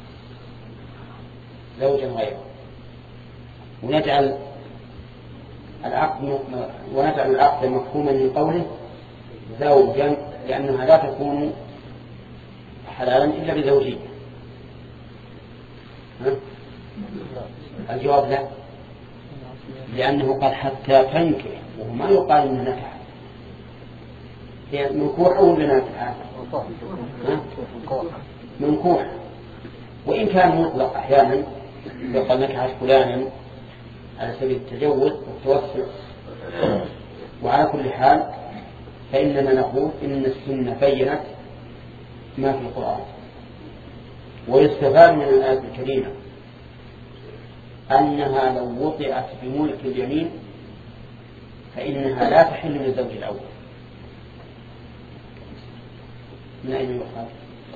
زوجا غيره، ونجعل العقد ونجعل العقد مفهوما من قوله زوجا، لأنها لا تكون حلالا إلا بزوجية. الجواب لا، لأنه قال حتى تنكح، وهو ما يقال إنه نكح، هي منكوحة ولا نكحة؟ منكوحة، وإن كان مطلق أحيانا يقال نكحت فلانا على سبيل التجوز والتوسع. وعلى كل حال فإننا نقول إن السنة بينت ما في القرآن. ويستفاد من الآية الكريمة أنها لو وطئت بملك اليمين فإنها لا تحل للزوج الأول. من أين يؤخذ؟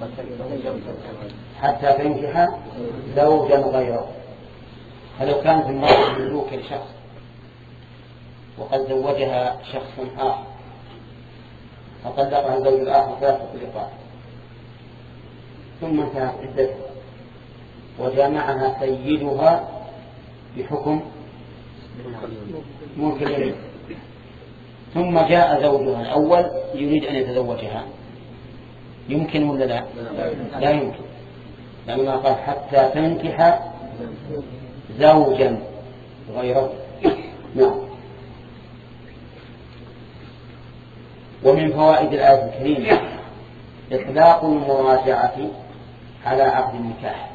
حتى تنكح زوجا غيره. فلو كانت المرأة مملوكة لشخص وقد زوجها شخص آخر فطلقها الزوج الآخر ثلاثة طلقات ثم انتهت عدتها وجامعها سيدها بحكم ملك اليمين، ثم جاء زوجها الأول يريد أن يتزوجها، يمكن ولا لا؟ لا يمكن، لأنه قال حتى تنكح زوجا غيره. نعم. ومن فوائد الآية الكريمة إطلاق المراجعة على عقد النكاح،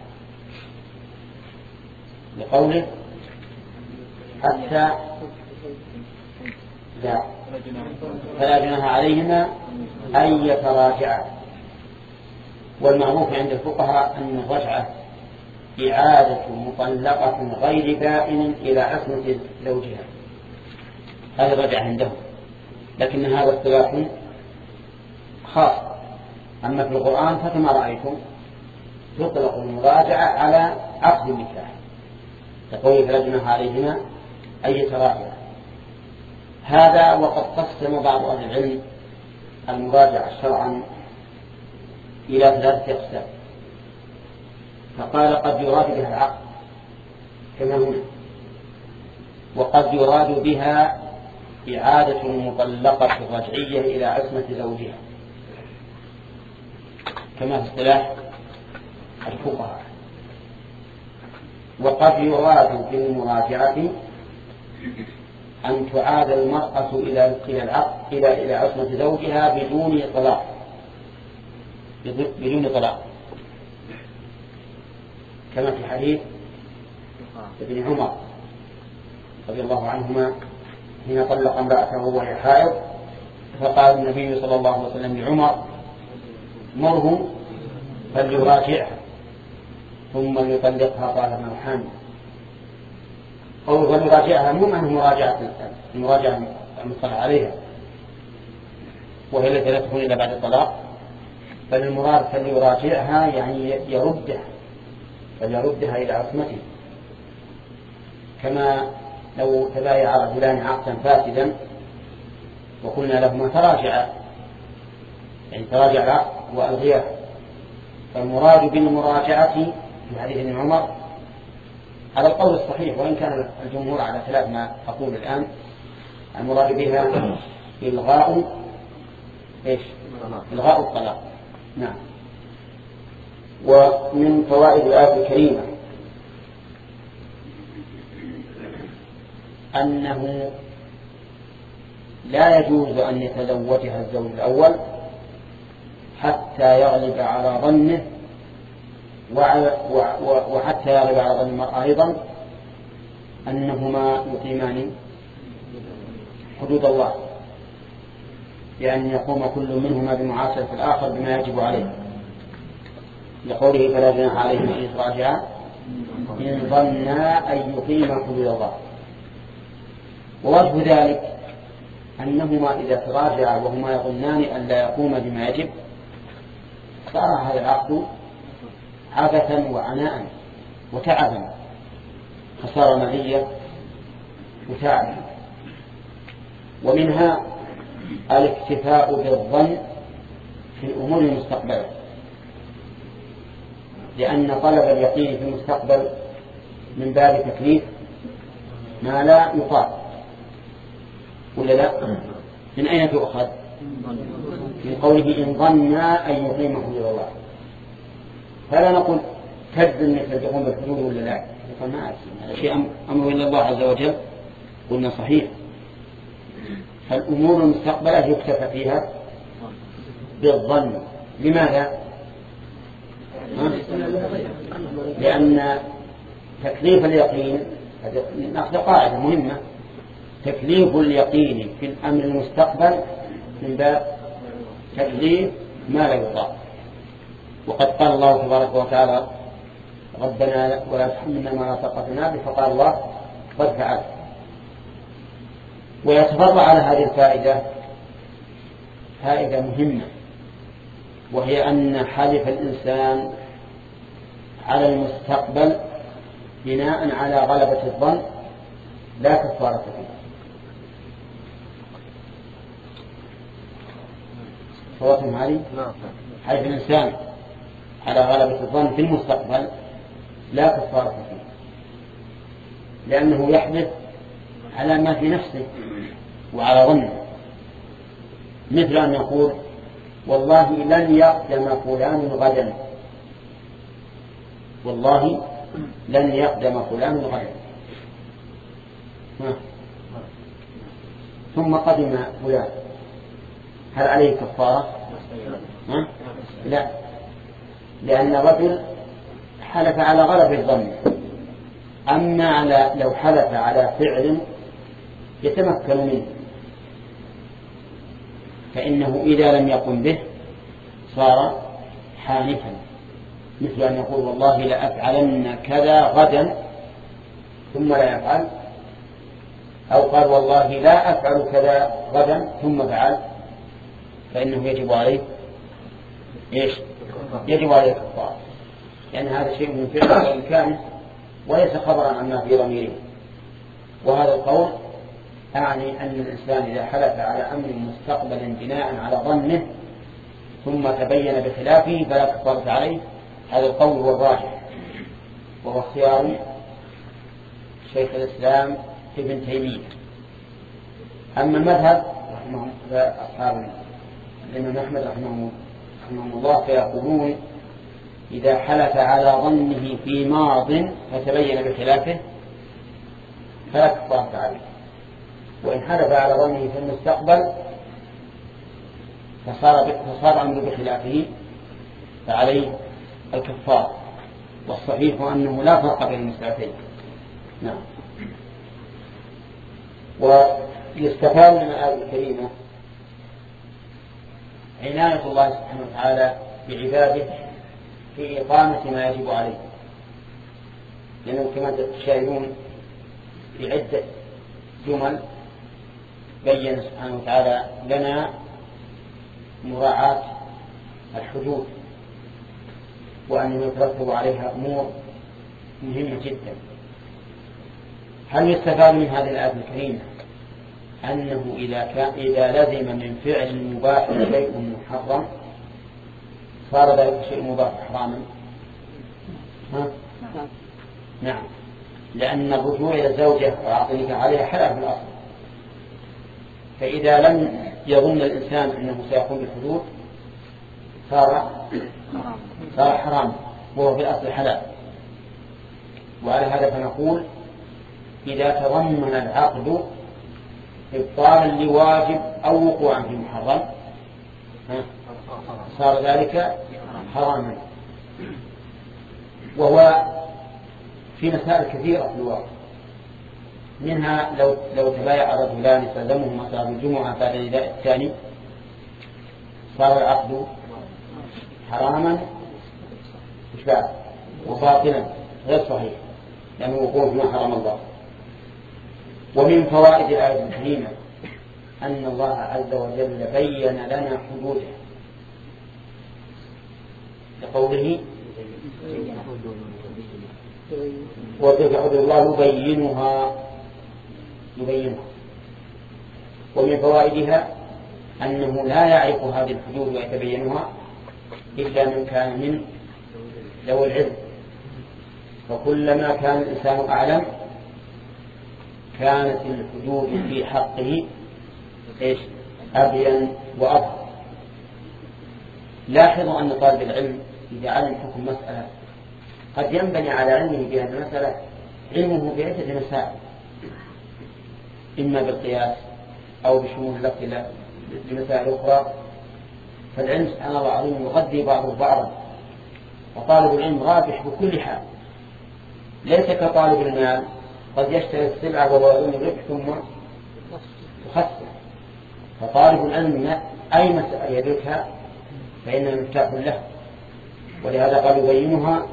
لقوله حتى لا فلا جناح عليهما أن يتراجعا. والمعروف عند الفقهاء أن الرجعة إعادة مطلقة غير بائن إلى عصمة زوجها، هذا الرجعة عندهم، لكن هذا اختلاف خاص. أما في القرآن فكما رأيتم تطلق المراجعة على عقد النكاح، تقول فلا جناح عليهما أن يتراجعا. هذا وقد قسم بعض أهل العلم المراجعة شرعا إلى ثلاثة أقسام، فقال قد يراد بها العقد كما هنا، وقد يراد بها إعادة المطلقة الرجعية إلى عصمة زوجها كما في اصطلاح الفقهاء، وقد يراد بالمراجعة أن تعاد المرأة إلى إلى العقد إلى إلى عصمة زوجها بدون طلاق بدون طلاق كما في حديث ابن عمر رضي الله عنهما حين طلق امرأته وهي حائض، فقال النبي صلى الله عليه وسلم لعمر مره فليراجعها ثم يطلقها طالما حامل. قوله فليراجعها مو معنى مراجعة المراجعة المصطلح عليها وهي التي لا تكون إلا بعد الطلاق، بل المراد فليراجعها يعني يردها فليردها إلى عصمته، كما لو تبايع رجلان عقدا فاسدا وقلنا لهما تراجعا يعني تراجع العقد وألغياه، فالمراد بالمراجعة في حديث ابن عمر على القول الصحيح، وإن كان الجمهور على خلاف ما أقول الآن، المراد بها إلغاء إيش؟ إلغاء الطلاق. نعم. ومن فوائد الآية الكريمة أنه لا يجوز أن يتزوجها الزوج الأول حتى يغلب على ظنه وحتى يغلب على ظن المرأة أيضا أنهما يقيمان حدود الله، لأن يقوم كل منهما بمعاشرة الآخر بما يجب عليه، لقوله فلا جناح عليهما أن يتراجعا إن ظنا أن يقيما حدود الله. ووجه ذلك أنهما إذا تراجعا وهما يظنان أن لا يقوم بما يجب صار هذا العقد عبثا وعناء وتعبا، خسارة مالية وتعب. ومنها الاكتفاء بالظن في الأمور المستقبلة، لأن طلب اليقين في المستقبل من باب تكليف ما لا يطاق، ولا لا؟ من أين تؤخذ؟ من قوله إن ظنا أن يقيم حدود الله، فلا نقول كذب أنك تقوم بالحدود ولا لا، ما هذا شيء أمر إلى الله عز وجل، قلنا صحيح. فالأمور المستقبلة يكتفى فيها بالظن. لماذا؟ لأن تكليف اليقين نأخذ قاعدة مهمة، تكليف اليقين في الأمر المستقبل من باب تكليف ما لا يطاق. وقد قال الله تبارك وتعالى ربنا ولا تحملنا ما لا طاقة لنا به، فقال الله قد فعلت. ويتفرع على هذه الفائدة فائدة مهمة، وهي أن حلف الإنسان على المستقبل بناء على غلبة الظن لا كفارة فيه. صوتهم علي حلف الإنسان على غلبة الظن في المستقبل لا كفارة فيه، لأنه يحلف على ما في نفسه وعلى ظنه، مثل أن يقول والله لن يقدم فلان غدا، والله لن يقدم فلان غدا، ثم قدم فلان، هل عليه كفارة؟ لا، لأن الرجل حلف على غلبة الظن. أما على لو حلف على فعل يتمكن منه فإنه إذا لم يقم به صار حانفا، مثل أن يقول والله لأفعلن كذا غدا ثم لا يفعل، أو قال والله لا أفعل كذا غدا ثم فعل، فإنه يجب عليه إيش؟ يجب عليه الكفارة، لأن هذا شيء من فعل وإمكانه وليس خبرا عما في ضميره. وهذا القول أعني أن الإنسان إذا حلف على أمر مستقبل بناء على ظنه ثم تبين بخلافه فلا كفارة عليه. هذا القول هو الراجح وهو اختيار شيخ الإسلام ابن تيمية. أما المذهب رحمه أصحاب الإمام أحمد رحمه الله فيقولون إذا حلف على ظنه في ماض فتبين بخلافه فلا كفارة عليه، وإن حلف على ظنه في المستقبل فصار فصار أمره بخلافه فعليه الكفار. والصحيح أنه لا فرق بين المسألتين. نعم. ويستفاد من الآية الكريمة عناية الله سبحانه وتعالى بعباده في إقامة ما يجب عليه، لأنه كما تشاهدون في عدة جمل بين سبحانه وتعالى لنا مراعاة الحدود وأنه يترتب عليها أمور مهمة جدا. هل يستفاد من هذه الآية الكريمة أنه إذا كان إذا لزم من فعل المباح شيء محرم صار ذلك شيء مباح حراما؟ ها؟ نعم، لأن الرجوع إلى الزوجة وعقدك عليها حلال في الأصل، فإذا لم يظن الإنسان أنه سيقوم بالحدود صار صار حرام وهو في الأصل حلال. وعلى هذا فنقول إذا تضمن العقد إبطالا لواجب أو وقوعا في محرم صار ذلك حراما. وهو في مسائل كثيرة في الواقع، منها لو لو تبايع رجلان فلزمهما صلاة الجمعة بعد النداء الثاني صار العقد حراما وباطلا غير صحيح لأنه وقوع فيما حرم الله. ومن فوائد الآية الكريمة أن الله عز وجل بين لنا حدوده لقوله وتلك حدود الله يبينها يبينها. ومن فوائدها أنه لا يعرف هذه الحدود ويتبينها إلا من كان من ذوي العلم، فكلما كان الإنسان أعلم كانت الحدود في حقه إيش أبين وأظهر. لاحظوا أن طالب العلم إذا علم حكم مسألة قد ينبني على علمه بهذه المسألة علمه بعدة مسائل، إما بالقياس أو بشمول اللفظ لمسائل أخرى. فالعلم سبحان الله العظيم يغذي بعضه بعضا، وطالب العلم رابح بكل حال، ليس كطالب المال قد يشتري السلعة وهو يظن الربح ثم يخسر. فطالب العلم أي مسألة يدركها فإنها مفتاح له، ولهذا قال يبينها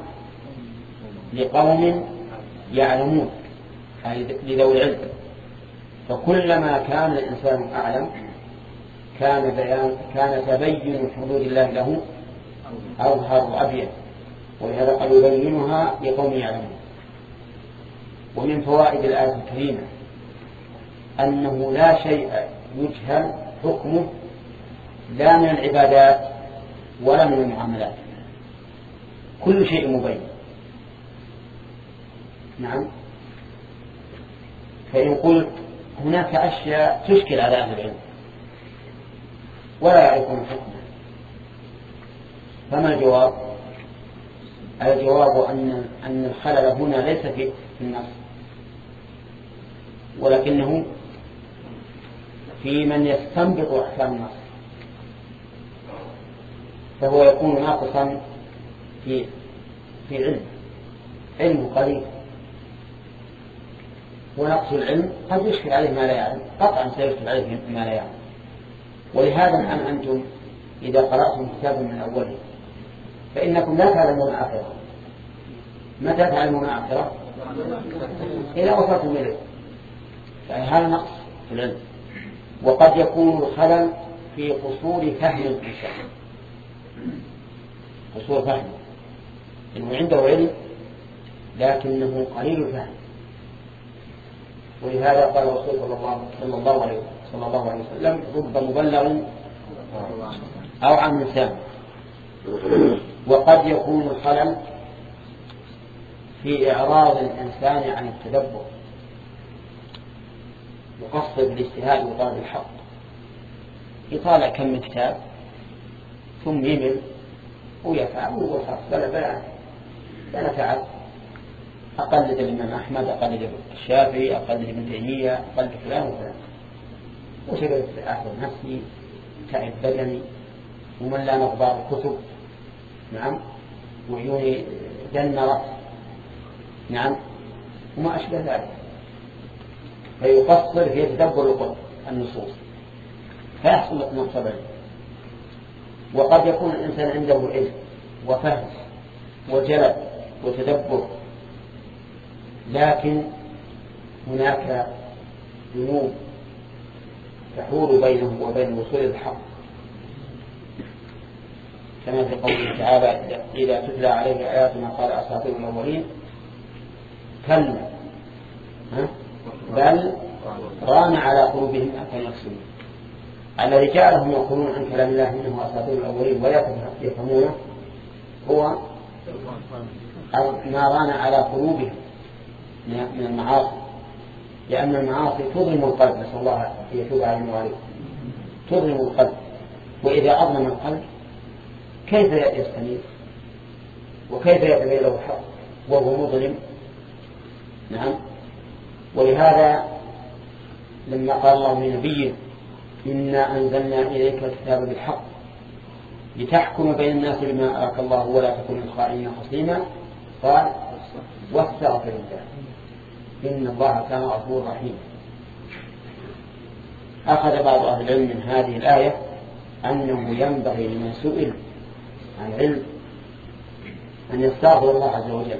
لقوم يعلمون أي لذوي العلم. فكلما كان الإنسان أعلم كان بيان كان تبين حدود الله له أظهر وأبين، ولهذا قال يبينها لقوم يعلمون. ومن فوائد الآية الكريمة أنه لا شيء يجهل حكمه لا من العبادات ولا من المعاملات، كل شيء مبين. نعم. فإن قلت هناك أشياء تشكل على أهل العلم ولا يعرفون حكمه فما الجواب؟ الجواب أن أن الخلل هنا ليس في النص ولكنه في من يستنبط أحكام النص، فهو يكون ناقصا في في علم علم قليل. ونقص العلم قد يشكل عليه ما لا يعلم، قطعا سيشكل عليه ما لا يعلم. ولهذا الآن أنتم إذا قرأتم كتابا من أوله فإنكم لا تعلمون آخره. متى تعلمون آخره؟ إذا وصلتم إليه. يعني هذا نقص في العلم. وقد يكون الخلل في قصور فهم الإنسان، قصور فهم، إنه عنده علم لكنه قليل الفهم. ولهذا قال الرسول صلى الله صلى الله عليه صلى الله عليه وسلم رب مبلغ أو عن سامع. وقد يكون الخلل في إعراض الإنسان عن التدبر، يقصد بالاجتهاد وطلب الحق، يطالع كم من كتاب ثم يمل ويفعل ويوصف بلا بلا لا نفعل، أقلد الإمام أحمد، أقلد الشافعي، أقلد ابن تيمية، أقلد فلان وفلان، وشغلت أحضر نفسي، تعب بدني، ومن لا مغبار الكتب، نعم، وعيوني جنرت، نعم، وما أشبه ذلك. فيقصر في تدبر النصوص فيحصل نقص بعيد. وقد يكون الإنسان عنده علم وفهم وجلد وتدبر، لكن هناك ذنوب تحول بينه وبين وصول الحق، كما في قوله تعالى إذا تتلى عليه آياتنا قال أساطير الأولين كلا بل ران على قلوبهم ما كانوا يكسبون. الذي جعلهم يقولون عن كلام الله منه أساطير الأولين ولا يفهمونه هو ما ران على قلوبهم من المعاصي، لأن المعاصي تظلم القلب، نسأل الله أن يتوب علينا وعليكم، تظلم القلب، وإذا أظلم القلب كيف يستنير وكيف يتبين له الحق وهو مظلم؟ نعم. ولهذا لما قال الله لنبيه إنا أنزلنا إليك الكتاب بالحق لتحكم بين الناس بما أراك الله ولا تكن للخائنين خصيما، قال واستغفر الله إن الله كان غفورا رحيما. أخذ بعض أهل العلم من هذه الآية أنه ينبغي لمن سئل عن علم أن يستغفر الله عز وجل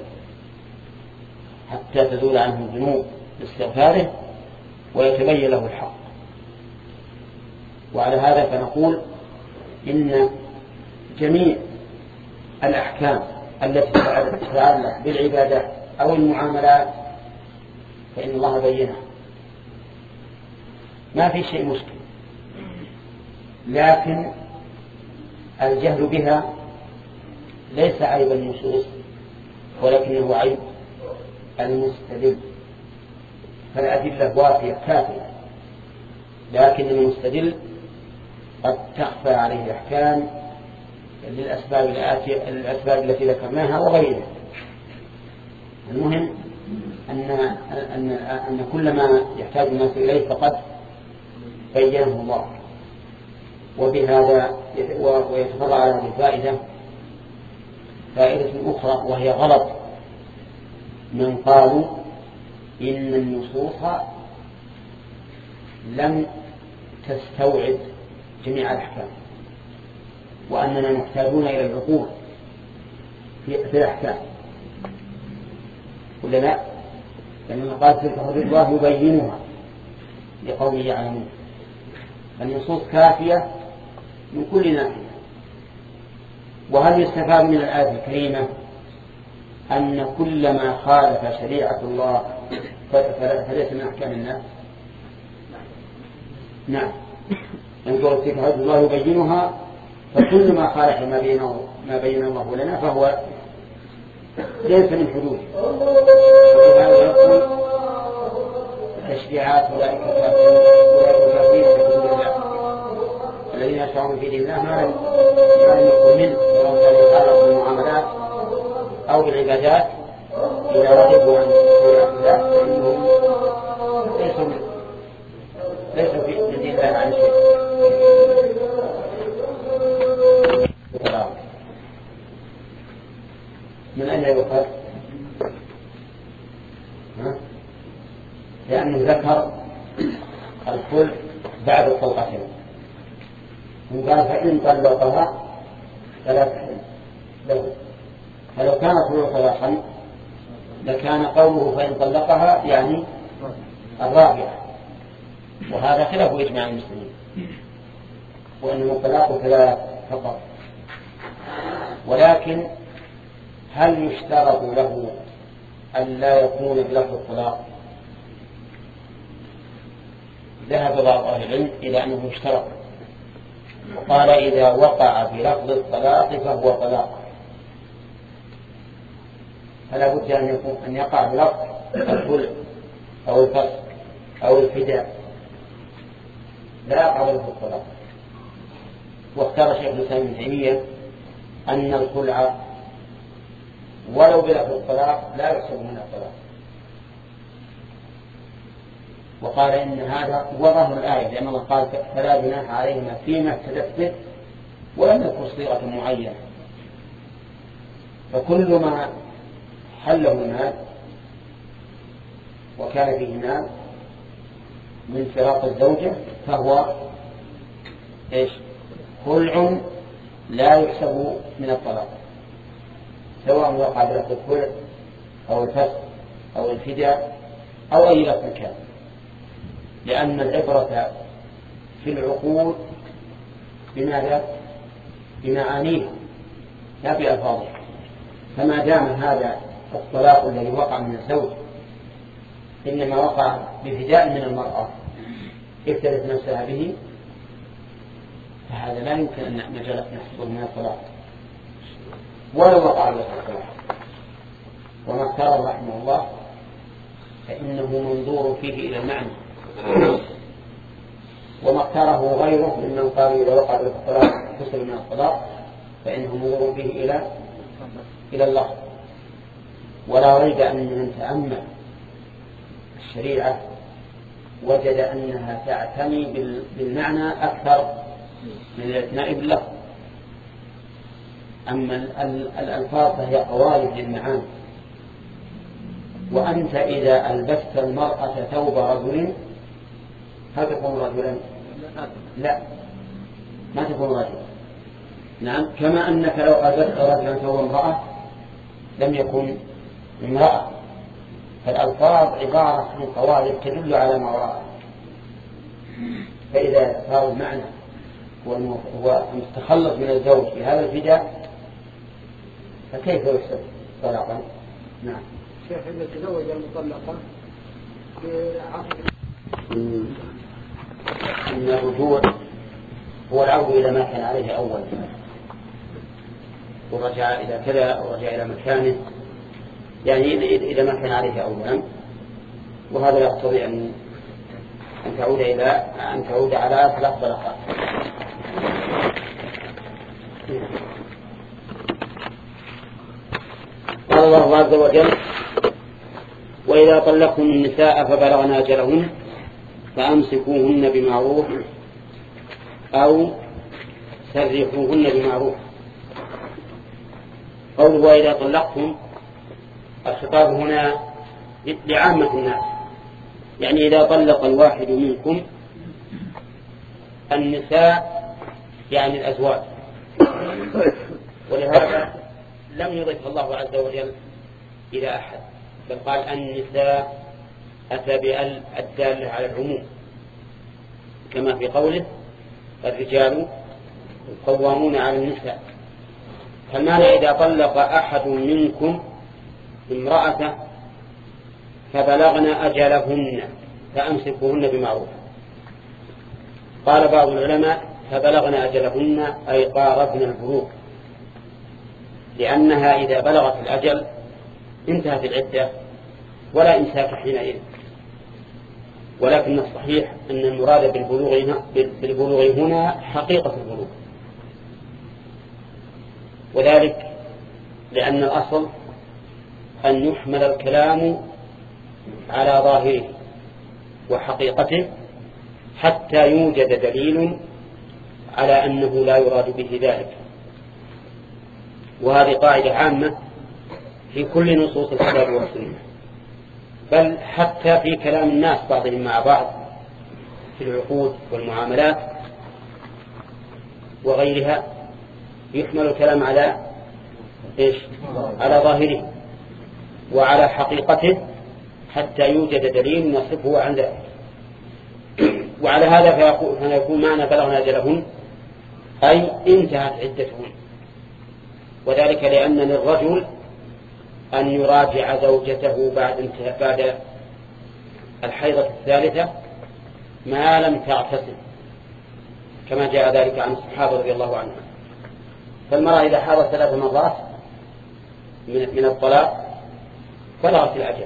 حتى تزول عنه الذنوب باستغفاره ويتبين له الحق. وعلى هذا فنقول إن جميع الأحكام التي تتعلق بالعبادات أو المعاملات فإن الله بينها، ما في شيء مشكل، لكن الجهل بها ليس عيب النصوص ولكنه عيب المستدل. فالأدلة وافية كافية، لكن المستدل قد تخفى عليه الأحكام للأسباب الآتية الأسباب التي ذكرناها وغيرها. المهم أن أن أن كل ما يحتاج الناس إليه فقد بينه الله. وبهذا ويتفرع على هذه الفائدة فائدة أخرى، وهي غلط من قالوا إن النصوص لم تستوعب جميع الأحكام وأننا محتاجون إلى العقول في الأحكام. ولا لا؟ لأنه قال تلك حدود الله يبينها لقوم يعلمون. النصوص كافية من كل ناحية. وهل يستفاد من الآية الكريمة أن كل ما خالف شريعة الله فليس من أحكام الناس؟ نعم. ينظر تلك حدود الله يبينها، فكل ما خالف ما بينه ما بين الله لنا فهو ليس من حدود. وهذا يقول تشريعات أولئك كافرين الذين يشرعون في دين الله ما لم يكن منه، سواء كان يتعلق بالمعاملات أو بالعبادات، إذا رغبوا عن شريعة الله فإنهم ليسوا ليسوا في دين الله عن شيء. من أين يؤخذ؟ لأنه ذكر الكل بعد الطلقتين، وقال فإن طلقها فلا تحل له. فلو كان كله طلاقا لكان قوله فإن طلقها يعني الرابعة، وهذا خلاف إجماع المسلمين، وأنه الطلاق ثلاث فقط. ولكن هل يشترط له أن لا يكون بلفظ الطلاق؟ ذهب بعض أهل العلم إلى أنه يشترط، وقال إذا وقع بلفظ الطلاق فهو طلاق، فلا بد أن يكون أن يقع بلفظ الخلع أو الفسخ أو الفداء، لا يقع بلفظ الطلاق. واختار شيخ الإسلام ابن تيمية أن الخلع ولو بلفظ الطلاق لا يحسب من الطلاق، وقال إن هذا وظهر الآية، لأن الله قال فلا جناح عليهما فيما افتدت به ولم يذكر صيغة معينة. فكل ما حله المال وكان فيه مال من فراق الزوجة فهو إيش؟ خلع لا يحسب من الطلاق، سواء وقع بلفظ الخلع أو الفسخ أو الفداء أو أي لفظ كان، لأن العبرة في العقود بماذا؟ بمعانيها لا بألفاظها. فما دام هذا الطلاق الذي وقع من الزوج إنما وقع بفداء من المرأة افتدت نفسها به، فهذا لا يمكن أن نجعل نحصل من الطلاق ولو وقع بالطلاق. وما اختار رحمه الله فإنه منظور فيه إلى المعنى، وما اختاره غيره ممن قالوا إذا وقع بالطلاق حصل من الطلاق فإنه منظور فيه إلى إلى اللفظ. ولا ريب أن من تأمل الشريعة وجد أنها تعتني بالمعنى أكثر من الاعتناء باللفظ. أما الألفاظ فهي قوالب للمعاني، وأنت إذا ألبست المرأة ثوب رجل هل تكون رجلا؟ لا، ما تكون رجلا. نعم، كما أنك لو ألبست رجلا ثوب امرأة لم يكن امرأة. فالألفاظ عبارة عن قوالب تدل على ما وراءها. فإذا صار المعنى هو المتخلص من الزوج بهذا الفداء فكيف يحسب طلاقا؟ نعم. شيخ إذا تزوج المطلقة إن الرجوع هو العودة إلى ما كان عليه أولا، ورجع إلى كذا ورجع إلى مكانه، يعني إذا ما كان عليه أولا. وهذا يقتضي أن أن تعود إلى أن تعود على ثلاث طلقات. قال الله عز وجل: وإذا طلقتم النساء فبلغن أجلهن فأمسكوهن بمعروف أو سرحوهن بمعروف. قوله وإذا طلقتم الخطاب هنا لعامة الناس، يعني إذا طلق الواحد منكم النساء يعني الأزواج، ولهذا لم يضف الله عز وجل إلى أحد، بل قال النساء أتى بأل الدالة على العموم، كما في قوله الرجال قوامون على النساء. فالمعنى إذا طلق أحد منكم امرأة فبلغن أجلهن فأمسكوهن بمعروف. قال بعض العلماء فبلغن أجلهن أي قاربن البلوغ، لأنها إذا بلغت الأجل انتهت العدة ولا إمساك حينئذ. ولكن الصحيح أن المراد بالبلوغ هنا حقيقة البلوغ، وذلك لأن الأصل أن يحمل الكلام على ظاهره وحقيقته حتى يوجد دليل على أنه لا يراد به ذلك. وهذه قاعدة عامة في كل نصوص الكتاب والسنة، بل حتى في كلام الناس بعضهم مع بعض في العقود والمعاملات وغيرها يحمل الكلام على إيش؟ على ظاهره وعلى حقيقته حتى يوجد دليل يصفه عن ذلك. وعلى هذا فيكون معنى بلغنا أجلهن أي انتهت عدتهن، وذلك لأن للرجل أن يراجع زوجته بعد بعد الحيضة الثالثة ما لم تعتصم، كما جاء ذلك عن الصحابة رضي الله عنهم. فالمرأة إذا حاضت ثلاث مرات من الطلاق فلغت العجل،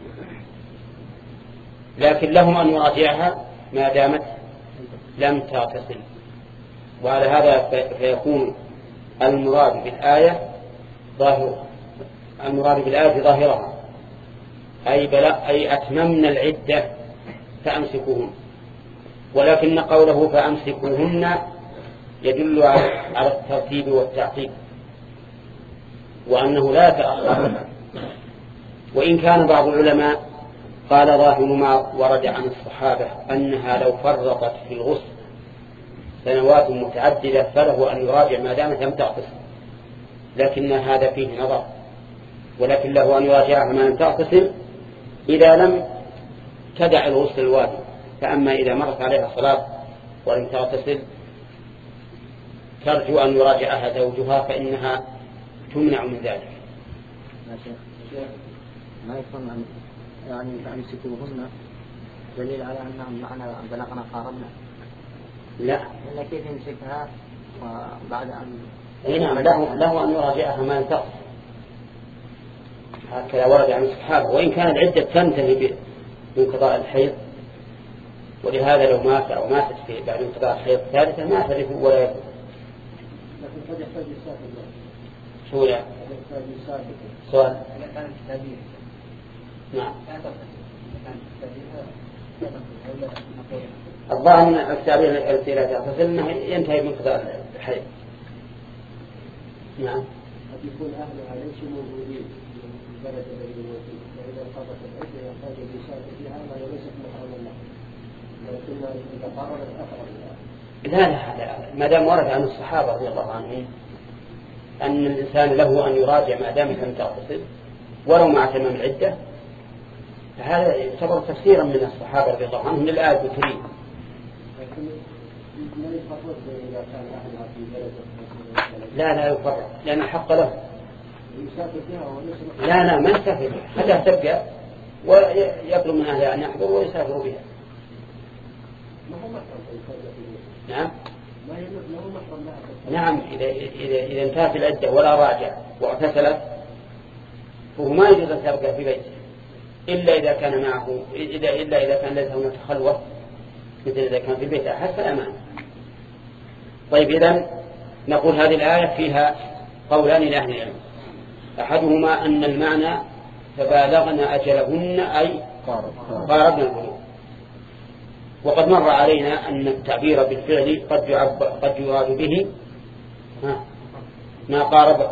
لكن لهم أن يراجعها ما دامت لم تعتصم. وعلى هذا فيكون المراد بالآية ظاهر المراد بالآية ظاهرها، أي بلا أي أتممنا العدة فأمسكوهن، ولكن قوله فأمسكوهن يدل على الترتيب والتعقيب، وأنه لا يتأخر. وإن كان بعض العلماء قال ظاهر ما ورد عن الصحابة أنها لو فرطت في الغسل سنوات متعددة فله أن يراجع ما دامت لم تعتصم، لكن هذا فيه نظر، ولكن له أن يراجعها ما لم تعتصم إذا لم تدع الغسل الواجب. فأما إذا مرت عليها صلاة ولم تغتسل ترجو أن يراجعها زوجها فإنها تمنع من ذلك. ما يكون يعني فأمسكوهن دليل على أنهم معنى بلغنا قاربنا؟ لا، إلا كيف يمسكها وبعد أن نعم له, له أن يراجعها ما لم تغتسل، هكذا ورد عن الصحابة. وإن كانت العدة تنتهي بانقضاء الحيض، ولهذا لو مات أو ماتت في بعد انقضاء الحيض الثالثة ما ترث ولا يرث. لكن قد يحتاج يسافر. شو لا؟ يحتاج يسافر. سؤال. إذا كانت كتابية. نعم. لا تصح. إذا كانت كتابية. الظاهر من الكتابية التي لا تغتسل أنه ينتهي بانقضاء الحيض. نعم. قد يكون أهلها ليس موجودين في البلد الذي يوجد، فإذا قضت العدة يحتاج يسافر فيها ولا ليست محرما له. لكن إذا قررت أقرب لا لا لا ما دام ورد عن الصحابة رضي الله عنهم أن الإنسان له أن يراجع ما دام لم تغتسل ولو مع تمام العدة، فهذا يعتبر تفسيرا من الصحابة رضي الله عنهم للآية الكريمة. لكن ما يفرق إذا كان أهلها في بلد. لا لا يفرق لأن حق له. يسافر فيها وليس. لا لا ما يسافر بها، خلها تبقى ويطلب من أهلها أن يحضروا ويسافروا بها. نعم. نعم إذا إذا إذا انتهت العدة ولا راجع واغتسلت فهو ما يجوز أن تبقى في بيته إلا إذا كان معه إذا إلا إذا كان ليس هناك خلوة، مثل إذا كان في البيت حسب الأمان. طيب إذن نقول هذه الآية فيها قولان لأهل العلم، أحدهما أن المعنى فبالغن أجلهن أي قاربن البلوغ، وقد مر علينا أن التعبير بالفعل قد قد يراد به ما قارب،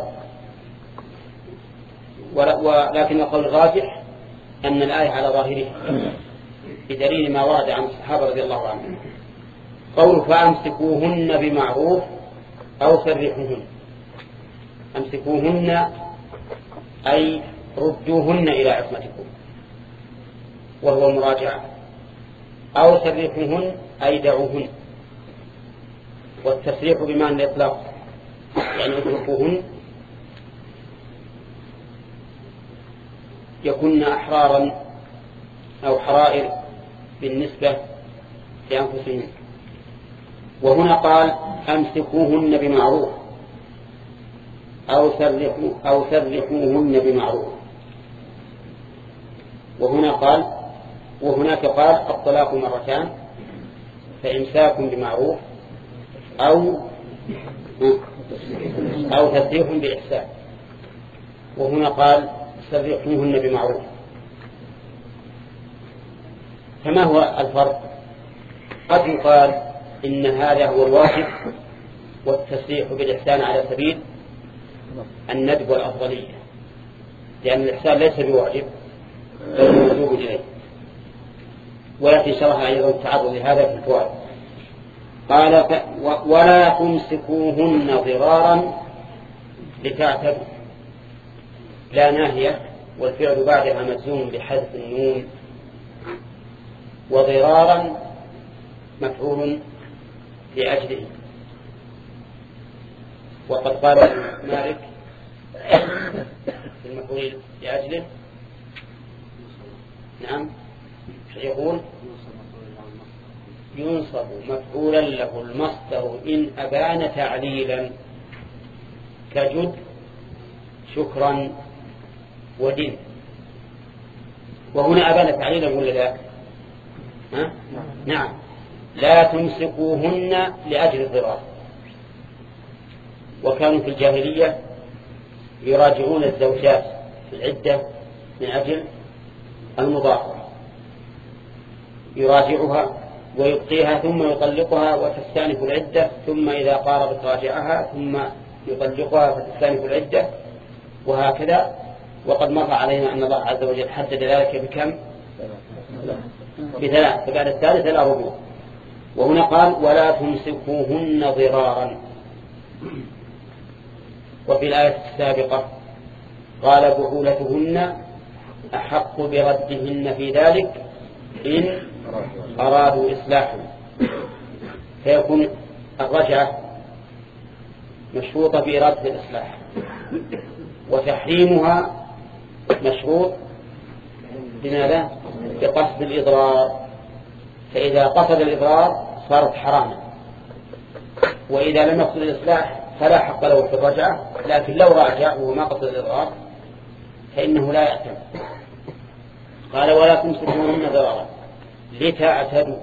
ولكن القول الراجح أن الآية على ظاهره بدليل ما ورد عن الصحابة رضي الله عنهم. قول فأمسكوهن بمعروف أو سرحوهن، أمسكوهن أي ردوهن إلى عصمتكم وهو المراجعة، أو سرحوهن أي دعوهن، والتسريح بمعنى الإطلاق يعني اتركوهن يكون أحرارا أو حرائر بالنسبة لأنفسهم. وهنا قال أمسكوهن بمعروف أو سرحوا أو سرحوهن بمعروف، وهنا قال وهناك قال الطلاق مرتان فإمساك بمعروف أو أو تسريح بإحسان، وهنا قال سرحوهن بمعروف. فما هو الفرق؟ قد يقال إن هذا هو الواجب والتسريح بالإحسان على سبيل الندب والأفضلية، لأن الإحسان ليس بواجب بل مندوب إليه، ويأتي شرح أيضا التعرض لهذا في الفوائد. قال ولا تمسكوهن ضرارا لتعتدوا، لا ناهية والفعل بعدها مجزوم بحذف النون، وضرارا مفعول لأجله. وقد قال مالك في المفعول لأجله نعم يقول ينصب مفعولا له المصدر إن أبان تعليلا كجد شكرا ودين. وهنا أبان تعليلا ولا لا؟ ها؟ نعم. لا تمسكوهن لأجل الضرار. وكانوا في الجاهلية يراجعون الزوجات في العدة من أجل المضاعفة، يراجعها ويبقيها ثم يطلقها وتستأنف العدة، ثم إذا قاربت راجعها ثم يطلقها فتستأنف العدة، وهكذا. وقد مر علينا أن الله عز وجل حدد ذلك بكم؟ بثلاث، فبعد الثالث لا رجوع. وهنا قال ولا تمسكوهن ضرارا. وفي الآية السابقة قال بعولتهن أحق بردهن في ذلك إن أرادوا إصلاحا، فيكون الرجعة مشروطة بإرادة الإصلاح، وتحريمها مشروط بماذا؟ بقصد الإضرار. فإذا قصد الإضرار صارت حراما، وإذا لم يقصد الإصلاح فلا حق له في الرجعة. لكن لو راجع وهو ما قصد الإضرار فإنه لا يأثم. قال ولا تمسكوهن ضرارا لتعتدوا.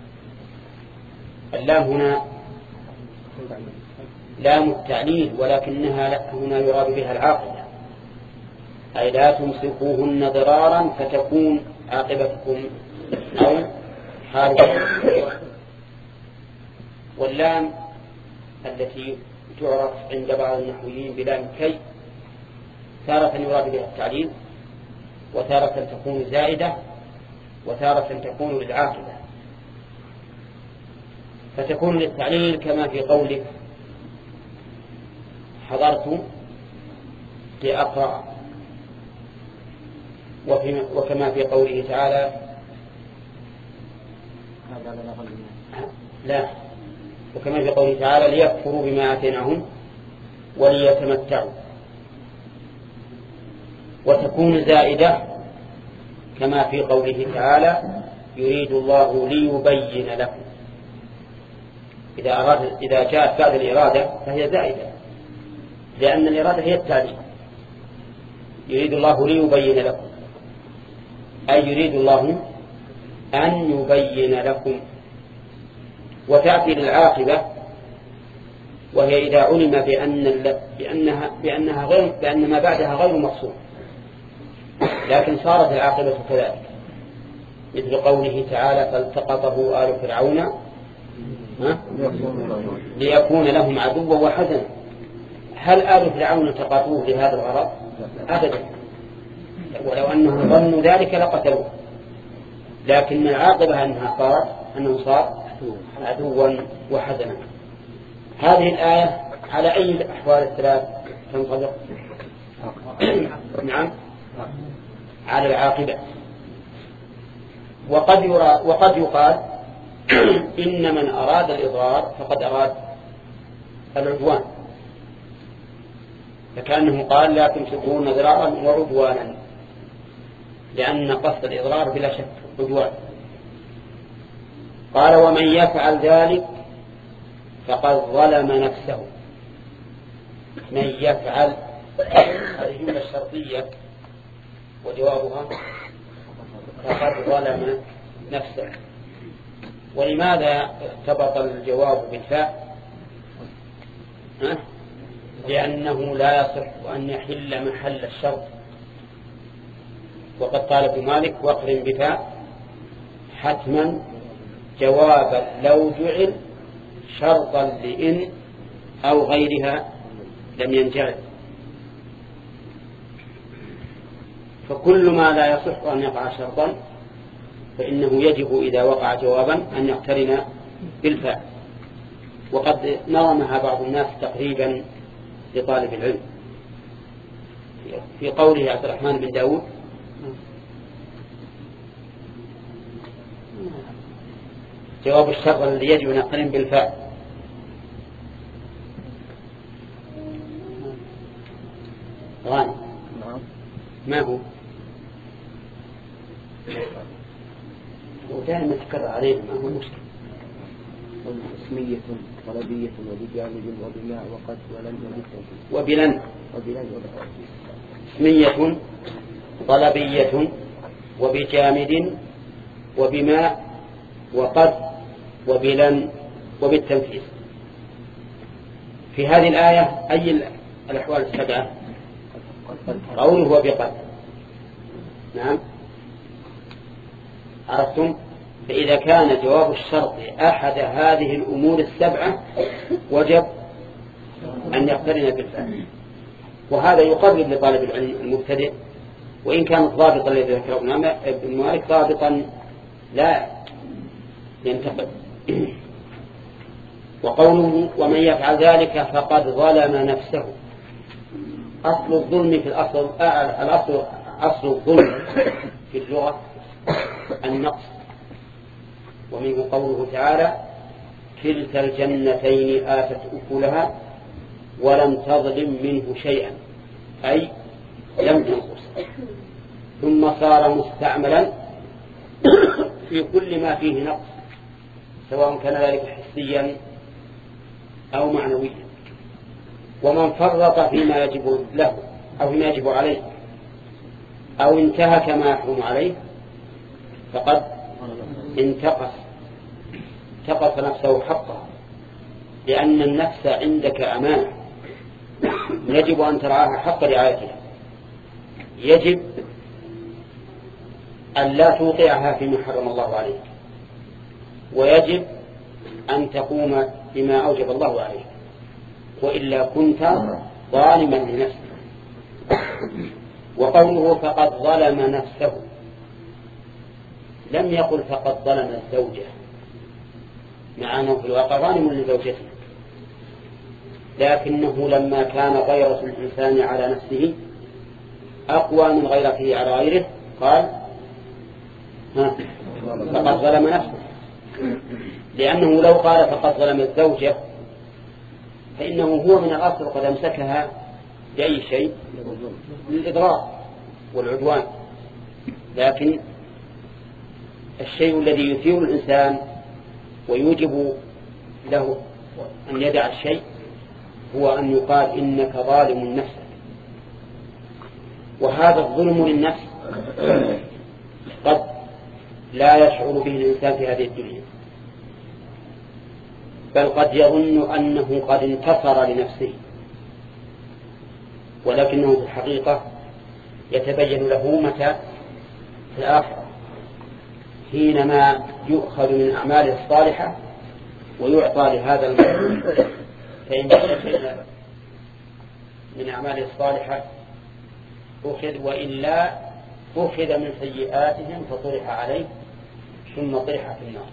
اللام هنا لام التعليل، ولكنها هنا يراد بها العاقبة، أي لا تمسكوهن ضرارا فتكون عاقبتكم أو حالكم. واللام التي تعرف عند بعض النحويين بلام كي تارة يراد بها التعليل، وتارة تكون زائدة، وتارة تكون للعاقبة. فتكون للتعليل كما في قولك حضرت لأقرأ، وكما في قوله تعالى لا وكما في قوله تعالى ليكفروا بما آتيناهم وليتمتعوا. وتكون زائدة كما في قوله تعالى يريد الله ليبين لكم. إذا أراد إذا جاءت بعد الإرادة فهي زائدة، لأن الإرادة هي التعليل. يريد الله ليبين لكم، أي يريد الله أن يبين لكم. وتأتي للعاقبة، وهي إذا علم بأن بأنها بأنها غير بأن ما بعدها غير مقصود، لكن صارت العاقبة كذلك، مثل قوله تعالى فالتقطه آل فرعون ليكون لهم عدوا وحزنا. هل آل فرعون التقطوه لهذا الغرض؟ أبدا، ولو أنهم ظنوا ذلك لقتلوه، لكن العاقبة أنها صارت أنه صار عدوا وحزنا. هذه الآية على أي الأحوال الثلاث تنطبق؟ نعم، على العاقبة. وقد يرى وقد يقال إن من أراد الإضرار فقد أراد العدوان، فكأنه قال لا تمسكون ضرارا وعدوانا، لأن قصد الإضرار بلا شك عدوان. قال ومن يفعل ذلك فقد ظلم نفسه. من يفعل هذه الجملة الشرطية وجوابها فقد ظلم نفسه. ولماذا ارتبط الجواب بالفاء؟ لأنه لا يصح أن يحل محل الشرط. وقد قال ابن مالك واقرن بفاء حتما جوابا لو جعل شرطا لإن أو غيرها لم ينجعل. فكل ما لا يصح أن يقع شرطا فإنه يجب إذا وقع جوابا أن يقترن بالفاء. وقد نظمها بعض الناس تقريبا لطالب العلم في قوله عبد الرحمن بن داود جواب الشرط الذي يجب أن يقترن بالفاء. غاني ما هو ودائما تكرر عليه ما هو مشكلة. اسمية طلبية وبجانب وبما وقد ولن وبالتنفيذ وبلن وبلن اسمية طلبية وبجامد وبما وقد وبلن وبالتنفيذ. في هذه الآية أي الأحوال السبعة؟ قوله وبقد. نعم عرفتم؟ فإذا كان جواب الشرط أحد هذه الأمور السبعة وجب أن يقترن بالفعل، وهذا يقرب لطالب العلم المبتدئ وإن كان الضابط الذي ذكره ابن مالك ضابطا لا ينتقد. وقوله ومن يفعل ذلك فقد ظلم نفسه. أصل الظلم في الأصل الأصل أصل الظلم في اللغة النقص، ومنه قوله تعالى كلتا الجنتين آتت أكلها ولم تظلم منه شيئا، أي لم تنقص، ثم صار مستعملا في كل ما فيه نقص سواء كان ذلك حسيا أو معنويا. ومن فرط فيما يجب له أو فيما يجب عليه أو انتهك ما يحرم عليه فقد انتقص انتقص نفسه حقه، لأن النفس عندك أمانة يجب أن ترعاها حق رعايتها، يجب أن لا توقعها فيما حرم الله عليك، ويجب أن تقوم بما أوجب الله عليك، وإلا كنت ظالما لنفسك. وقوله فقد ظلم نفسه لم يقل فقد ظلم الزوجة، مع أنه في الواقع ظالم لزوجته، لكنه لما كان غيرة الإنسان على نفسه أقوى من غيرته على غيره قال ها فقد ظلم نفسه، لأنه لو قال فقد ظلم الزوجة فإنه هو من الأصل قد أمسكها بأي شيء للإضرار والعدوان، لكن الشيء الذي يثير الإنسان ويوجب له أن يدع الشيء هو أن يقال إنك ظالم نفسك. وهذا الظلم للنفس قد لا يشعر به الإنسان في هذه الدنيا، بل قد يظن أنه قد انتصر لنفسه، ولكنه في الحقيقة يتبين له متى في الآخرة حينما يؤخذ من أعماله الصالحة ويعطى لهذا المظلوم، فإن شيء من أعماله الصالحة أخذ، وإلا أخذ من سيئاتهم فطرح عليه ثم طرح في النار.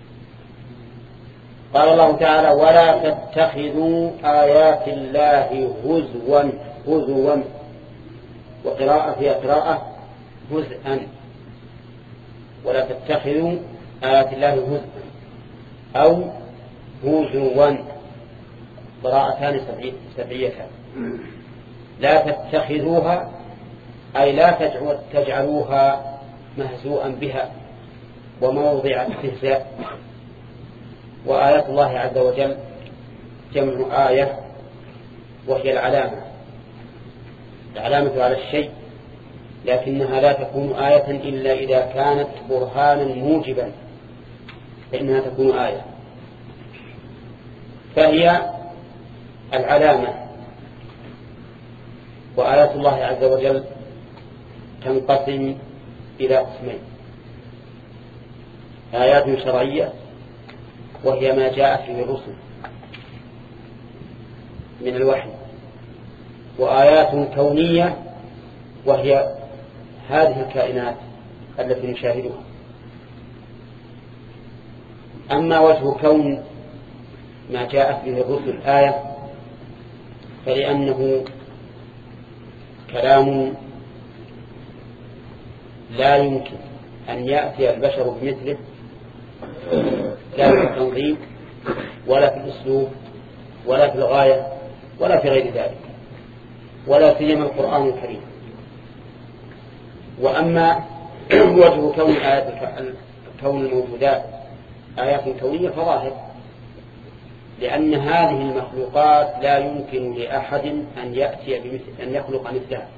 قال الله تعالى ولا تتخذوا آيات الله هزوا هزوا، وقراءة في قراءة هزءا، ولا تتخذوا آيات الله هزءا أو هزوا، قراءتان سبعيتان. لا تتخذوها أي لا تجعلوها مهزوءا بها وموضع استهزاء. وآيات الله عز وجل جمع آية، وهي العلامة العلامة على الشيء، لكنها لا تكون آية إلا إذا كانت برهانا موجبا فإنها تكون آية. فهي العلامة. وآيات الله عز وجل تنقسم إلى قسمين: آيات شرعية وهي ما جاءت في الرسل من الوحي، وآيات كونية وهي هذه الكائنات التي نشاهدها. أما وجه كون ما جاءت به الرسل آية فلأنه كلام لا يمكن أن يأتي البشر بمثله، لا في التنظيم ولا في الأسلوب ولا في الغاية ولا في غير ذلك، ولا سيما القرآن الكريم. وأما وجه كون آيات الكون الموجودات آيات كونية فظاهر، لأن هذه المخلوقات لا يمكن لأحد أن يأتي بمثل أن يخلق مثلها.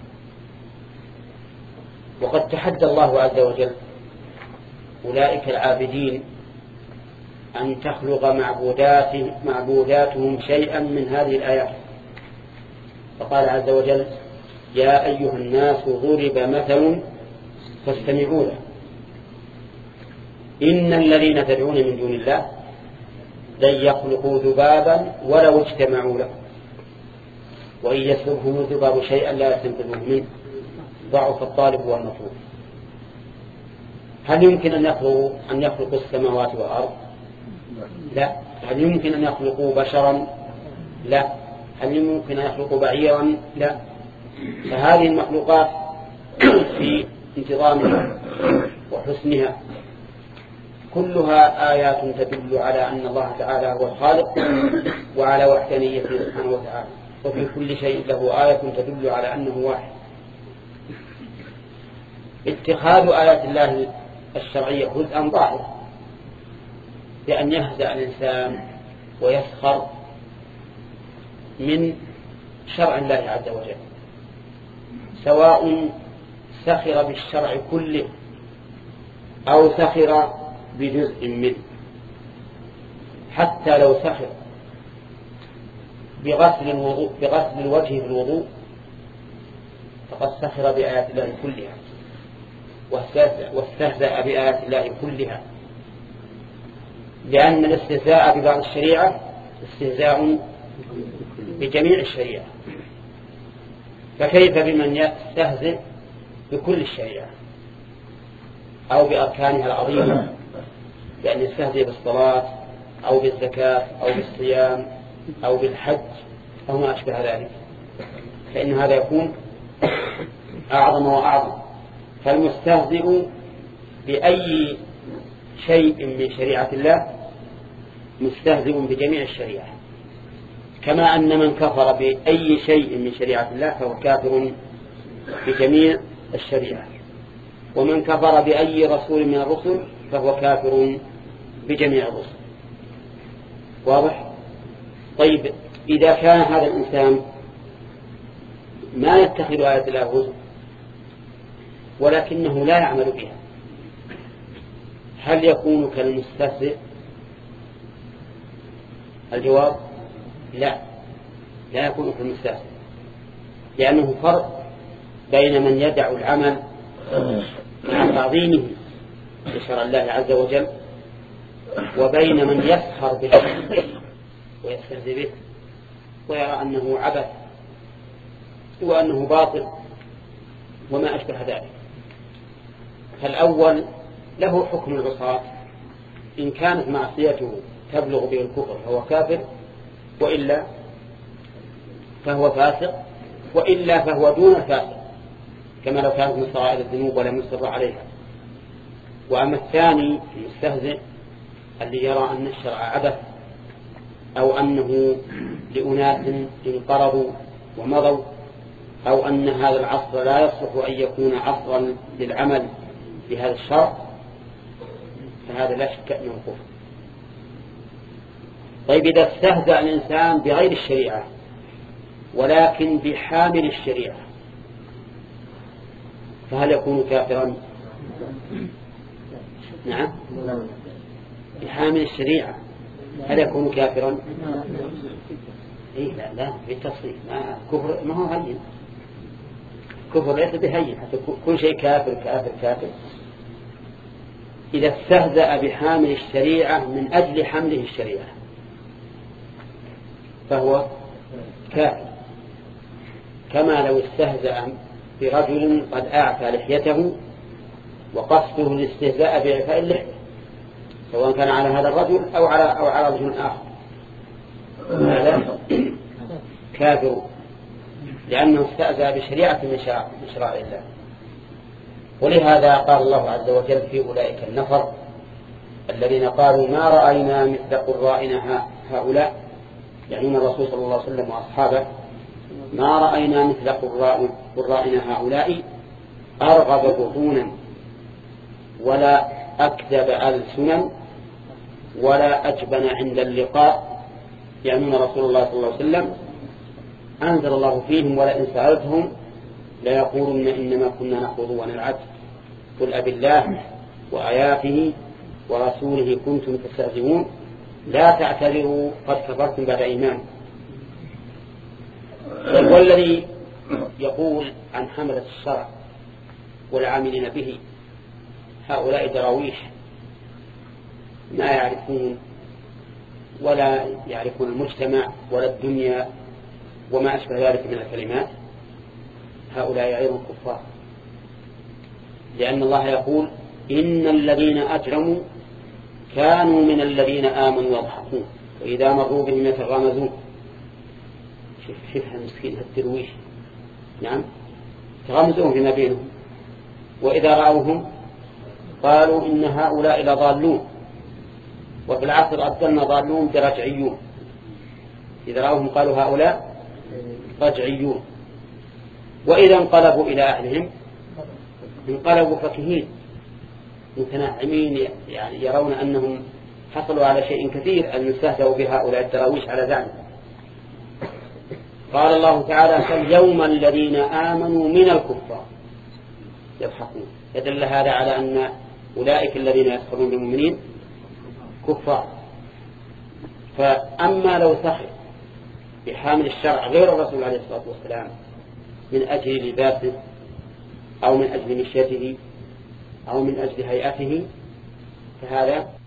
وقد تحدى الله عز وجل أولئك العابدين أن تخلق معبودات معبوداتهم شيئا من هذه الآيات، فقال عز وجل: يا أيها الناس ضرب مثل فاستمعوا له إن الذين تدعون من دون الله لن يخلقوا ذبابا ولو اجتمعوا له وإن يسلبهم الذباب شيئا لا يستنقذوه منه ضعف الطالب والمطلوب. هل يمكن أن يخلقوا أن يخلقوا السماوات والأرض؟ لا. هل يمكن أن يخلقوا بشرا؟ لا. هل يمكن أن يخلقوا بعيرا؟ لا. فهذه المخلوقات في انتظامها وحسنها كلها آيات تدل على أن الله تعالى هو الخالق وعلى وحدانيته سبحانه وتعالى، وفي كل شيء له آية تدل على أنه واحد. اتخاذ آيات الله الشرعية جزءا ظاهر بأن يهزأ الإنسان ويسخر من شرع الله عز وجل، سواء سخر بالشرع كله أو سخر بجزء منه. حتى لو سخر بغسل الوضوء بغسل الوجه في الوضوء فقد سخر بآيات الله كلها واستهزأ بآيات الله كلها، لأن الاستهزاء ببعض الشريعة استهزاء بجميع الشريعة، فكيف بمن يستهزئ بكل الشريعة أو بأركانها العظيمة، بأن يستهزئ بالصلاة أو بالزكاة أو بالصيام أو بالحج أو ما أشبه ذلك، فإن هذا يكون أعظم وأعظم. فالمستهزئ بأي شيء من شريعة الله مستهزئ بجميع الشريعة، كما أن من كفر بأي شيء من شريعة الله فهو كافر بجميع الشريعة، ومن كفر بأي رسول من الرسل فهو كافر بجميع الرسل. واضح؟ طيب، إذا كان هذا الإنسان ما يتخذ آيات الله هزوا ولكنه لا يعمل بها، هل يكون كالمستهزئ؟ الجواب لا، لا يكون كالمستهزئ، لأنه فرق بين من يدع العمل مع تعظيمه لشرع الله عز وجل وبين من يسخر به ويستهزئ به ويرى أنه عبث وأنه باطل وما أشبه ذلك. فالأول له حكم العصاة، إن كانت معصيته تبلغ به الكفر فهو كافر، وإلا فهو فاسق، وإلا فهو دون الفاسق كما لو كانت من صغائر الذنوب ولم يصر عليها. وأما الثاني المستهزئ الذي يرى أن الشرع عبث أو أنه لأناس انقرضوا ومضوا أو أن هذا العصر لا يصلح أن يكون عصرا للعمل بهذا الشرع، فهذا لا شك أنه كفر. طيب، إذا استهزأ الإنسان بغير الشريعة ولكن بحامل الشريعة فهل يكون كافرا؟ نعم، بحامل الشريعة هل يكون كافرا؟ إيه لا لا بالتصريح، ما كفر ما هو هين، كفر ليس بهين، حتى كل شيء كافر كافر كافر. إذا استهزأ بحامل الشريعة من أجل حمله الشريعة فهو كافر، كما لو استهزأ برجل قد أعفى لحيته وقصده الاستهزاء بإعفاء اللحية، سواء كان على هذا الرجل أو على أو على رجل آخر، هذا كافر لأنه استهزأ بشريعة من شرائع الله. ولهذا قال الله عز وجل في أولئك النفر الذين قالوا ما رأينا مثل قرائنا هؤلاء، يعني الرسول صلى الله عليه وسلم وأصحابه، ما رأينا مثل قرائنا هؤلاء أرغب بطونا ولا أكذب ألسنا ولا أجبن عند اللقاء يعنون رسول الله صلى الله عليه وسلم أنزل الله فيهم ولئن سألتهم ليقولن إنما كنا نخوض ونلعب قل أب الله وآياته ورسوله كنتم تستهزئون لا تعتذروا قد كفرتم بعد إيمان. والذي يقول عن حملة الشرع والعاملين به هؤلاء دراويش ما يعرفون ولا يعرفون المجتمع ولا الدنيا وما أشبه ذلك من الكلمات، هؤلاء أيضا كفار، لأن الله يقول إن الذين أجرموا كانوا من الذين آمنوا يضحكون وإذا مروا بهم يتغامزون. شوفها مسكين الدرويش، نعم تغامزون فيما بينهم، وإذا رأوهم قالوا إن هؤلاء لضالون، وفي العصر أبدلنا ضالون برجعيون، إذا رأوهم قالوا هؤلاء رجعيون، وإذا انقلبوا إلى أهلهم انقلبوا فكهين متنعمين، يعني يرون أنهم حصلوا على شيء كثير أن يستهزئوا بهؤلاء الدراويش على ذلك. قال الله تعالى فاليوم الذين آمنوا من الكفار يضحكون، يدل هذا على أن أولئك الذين يسخرون بالمؤمنين كفار. فأما لو سخر بحامل الشرع غير الرسول عليه الصلاة والسلام من أجل لباسه أو من أجل مشيته أو من أجل هيئته فهذا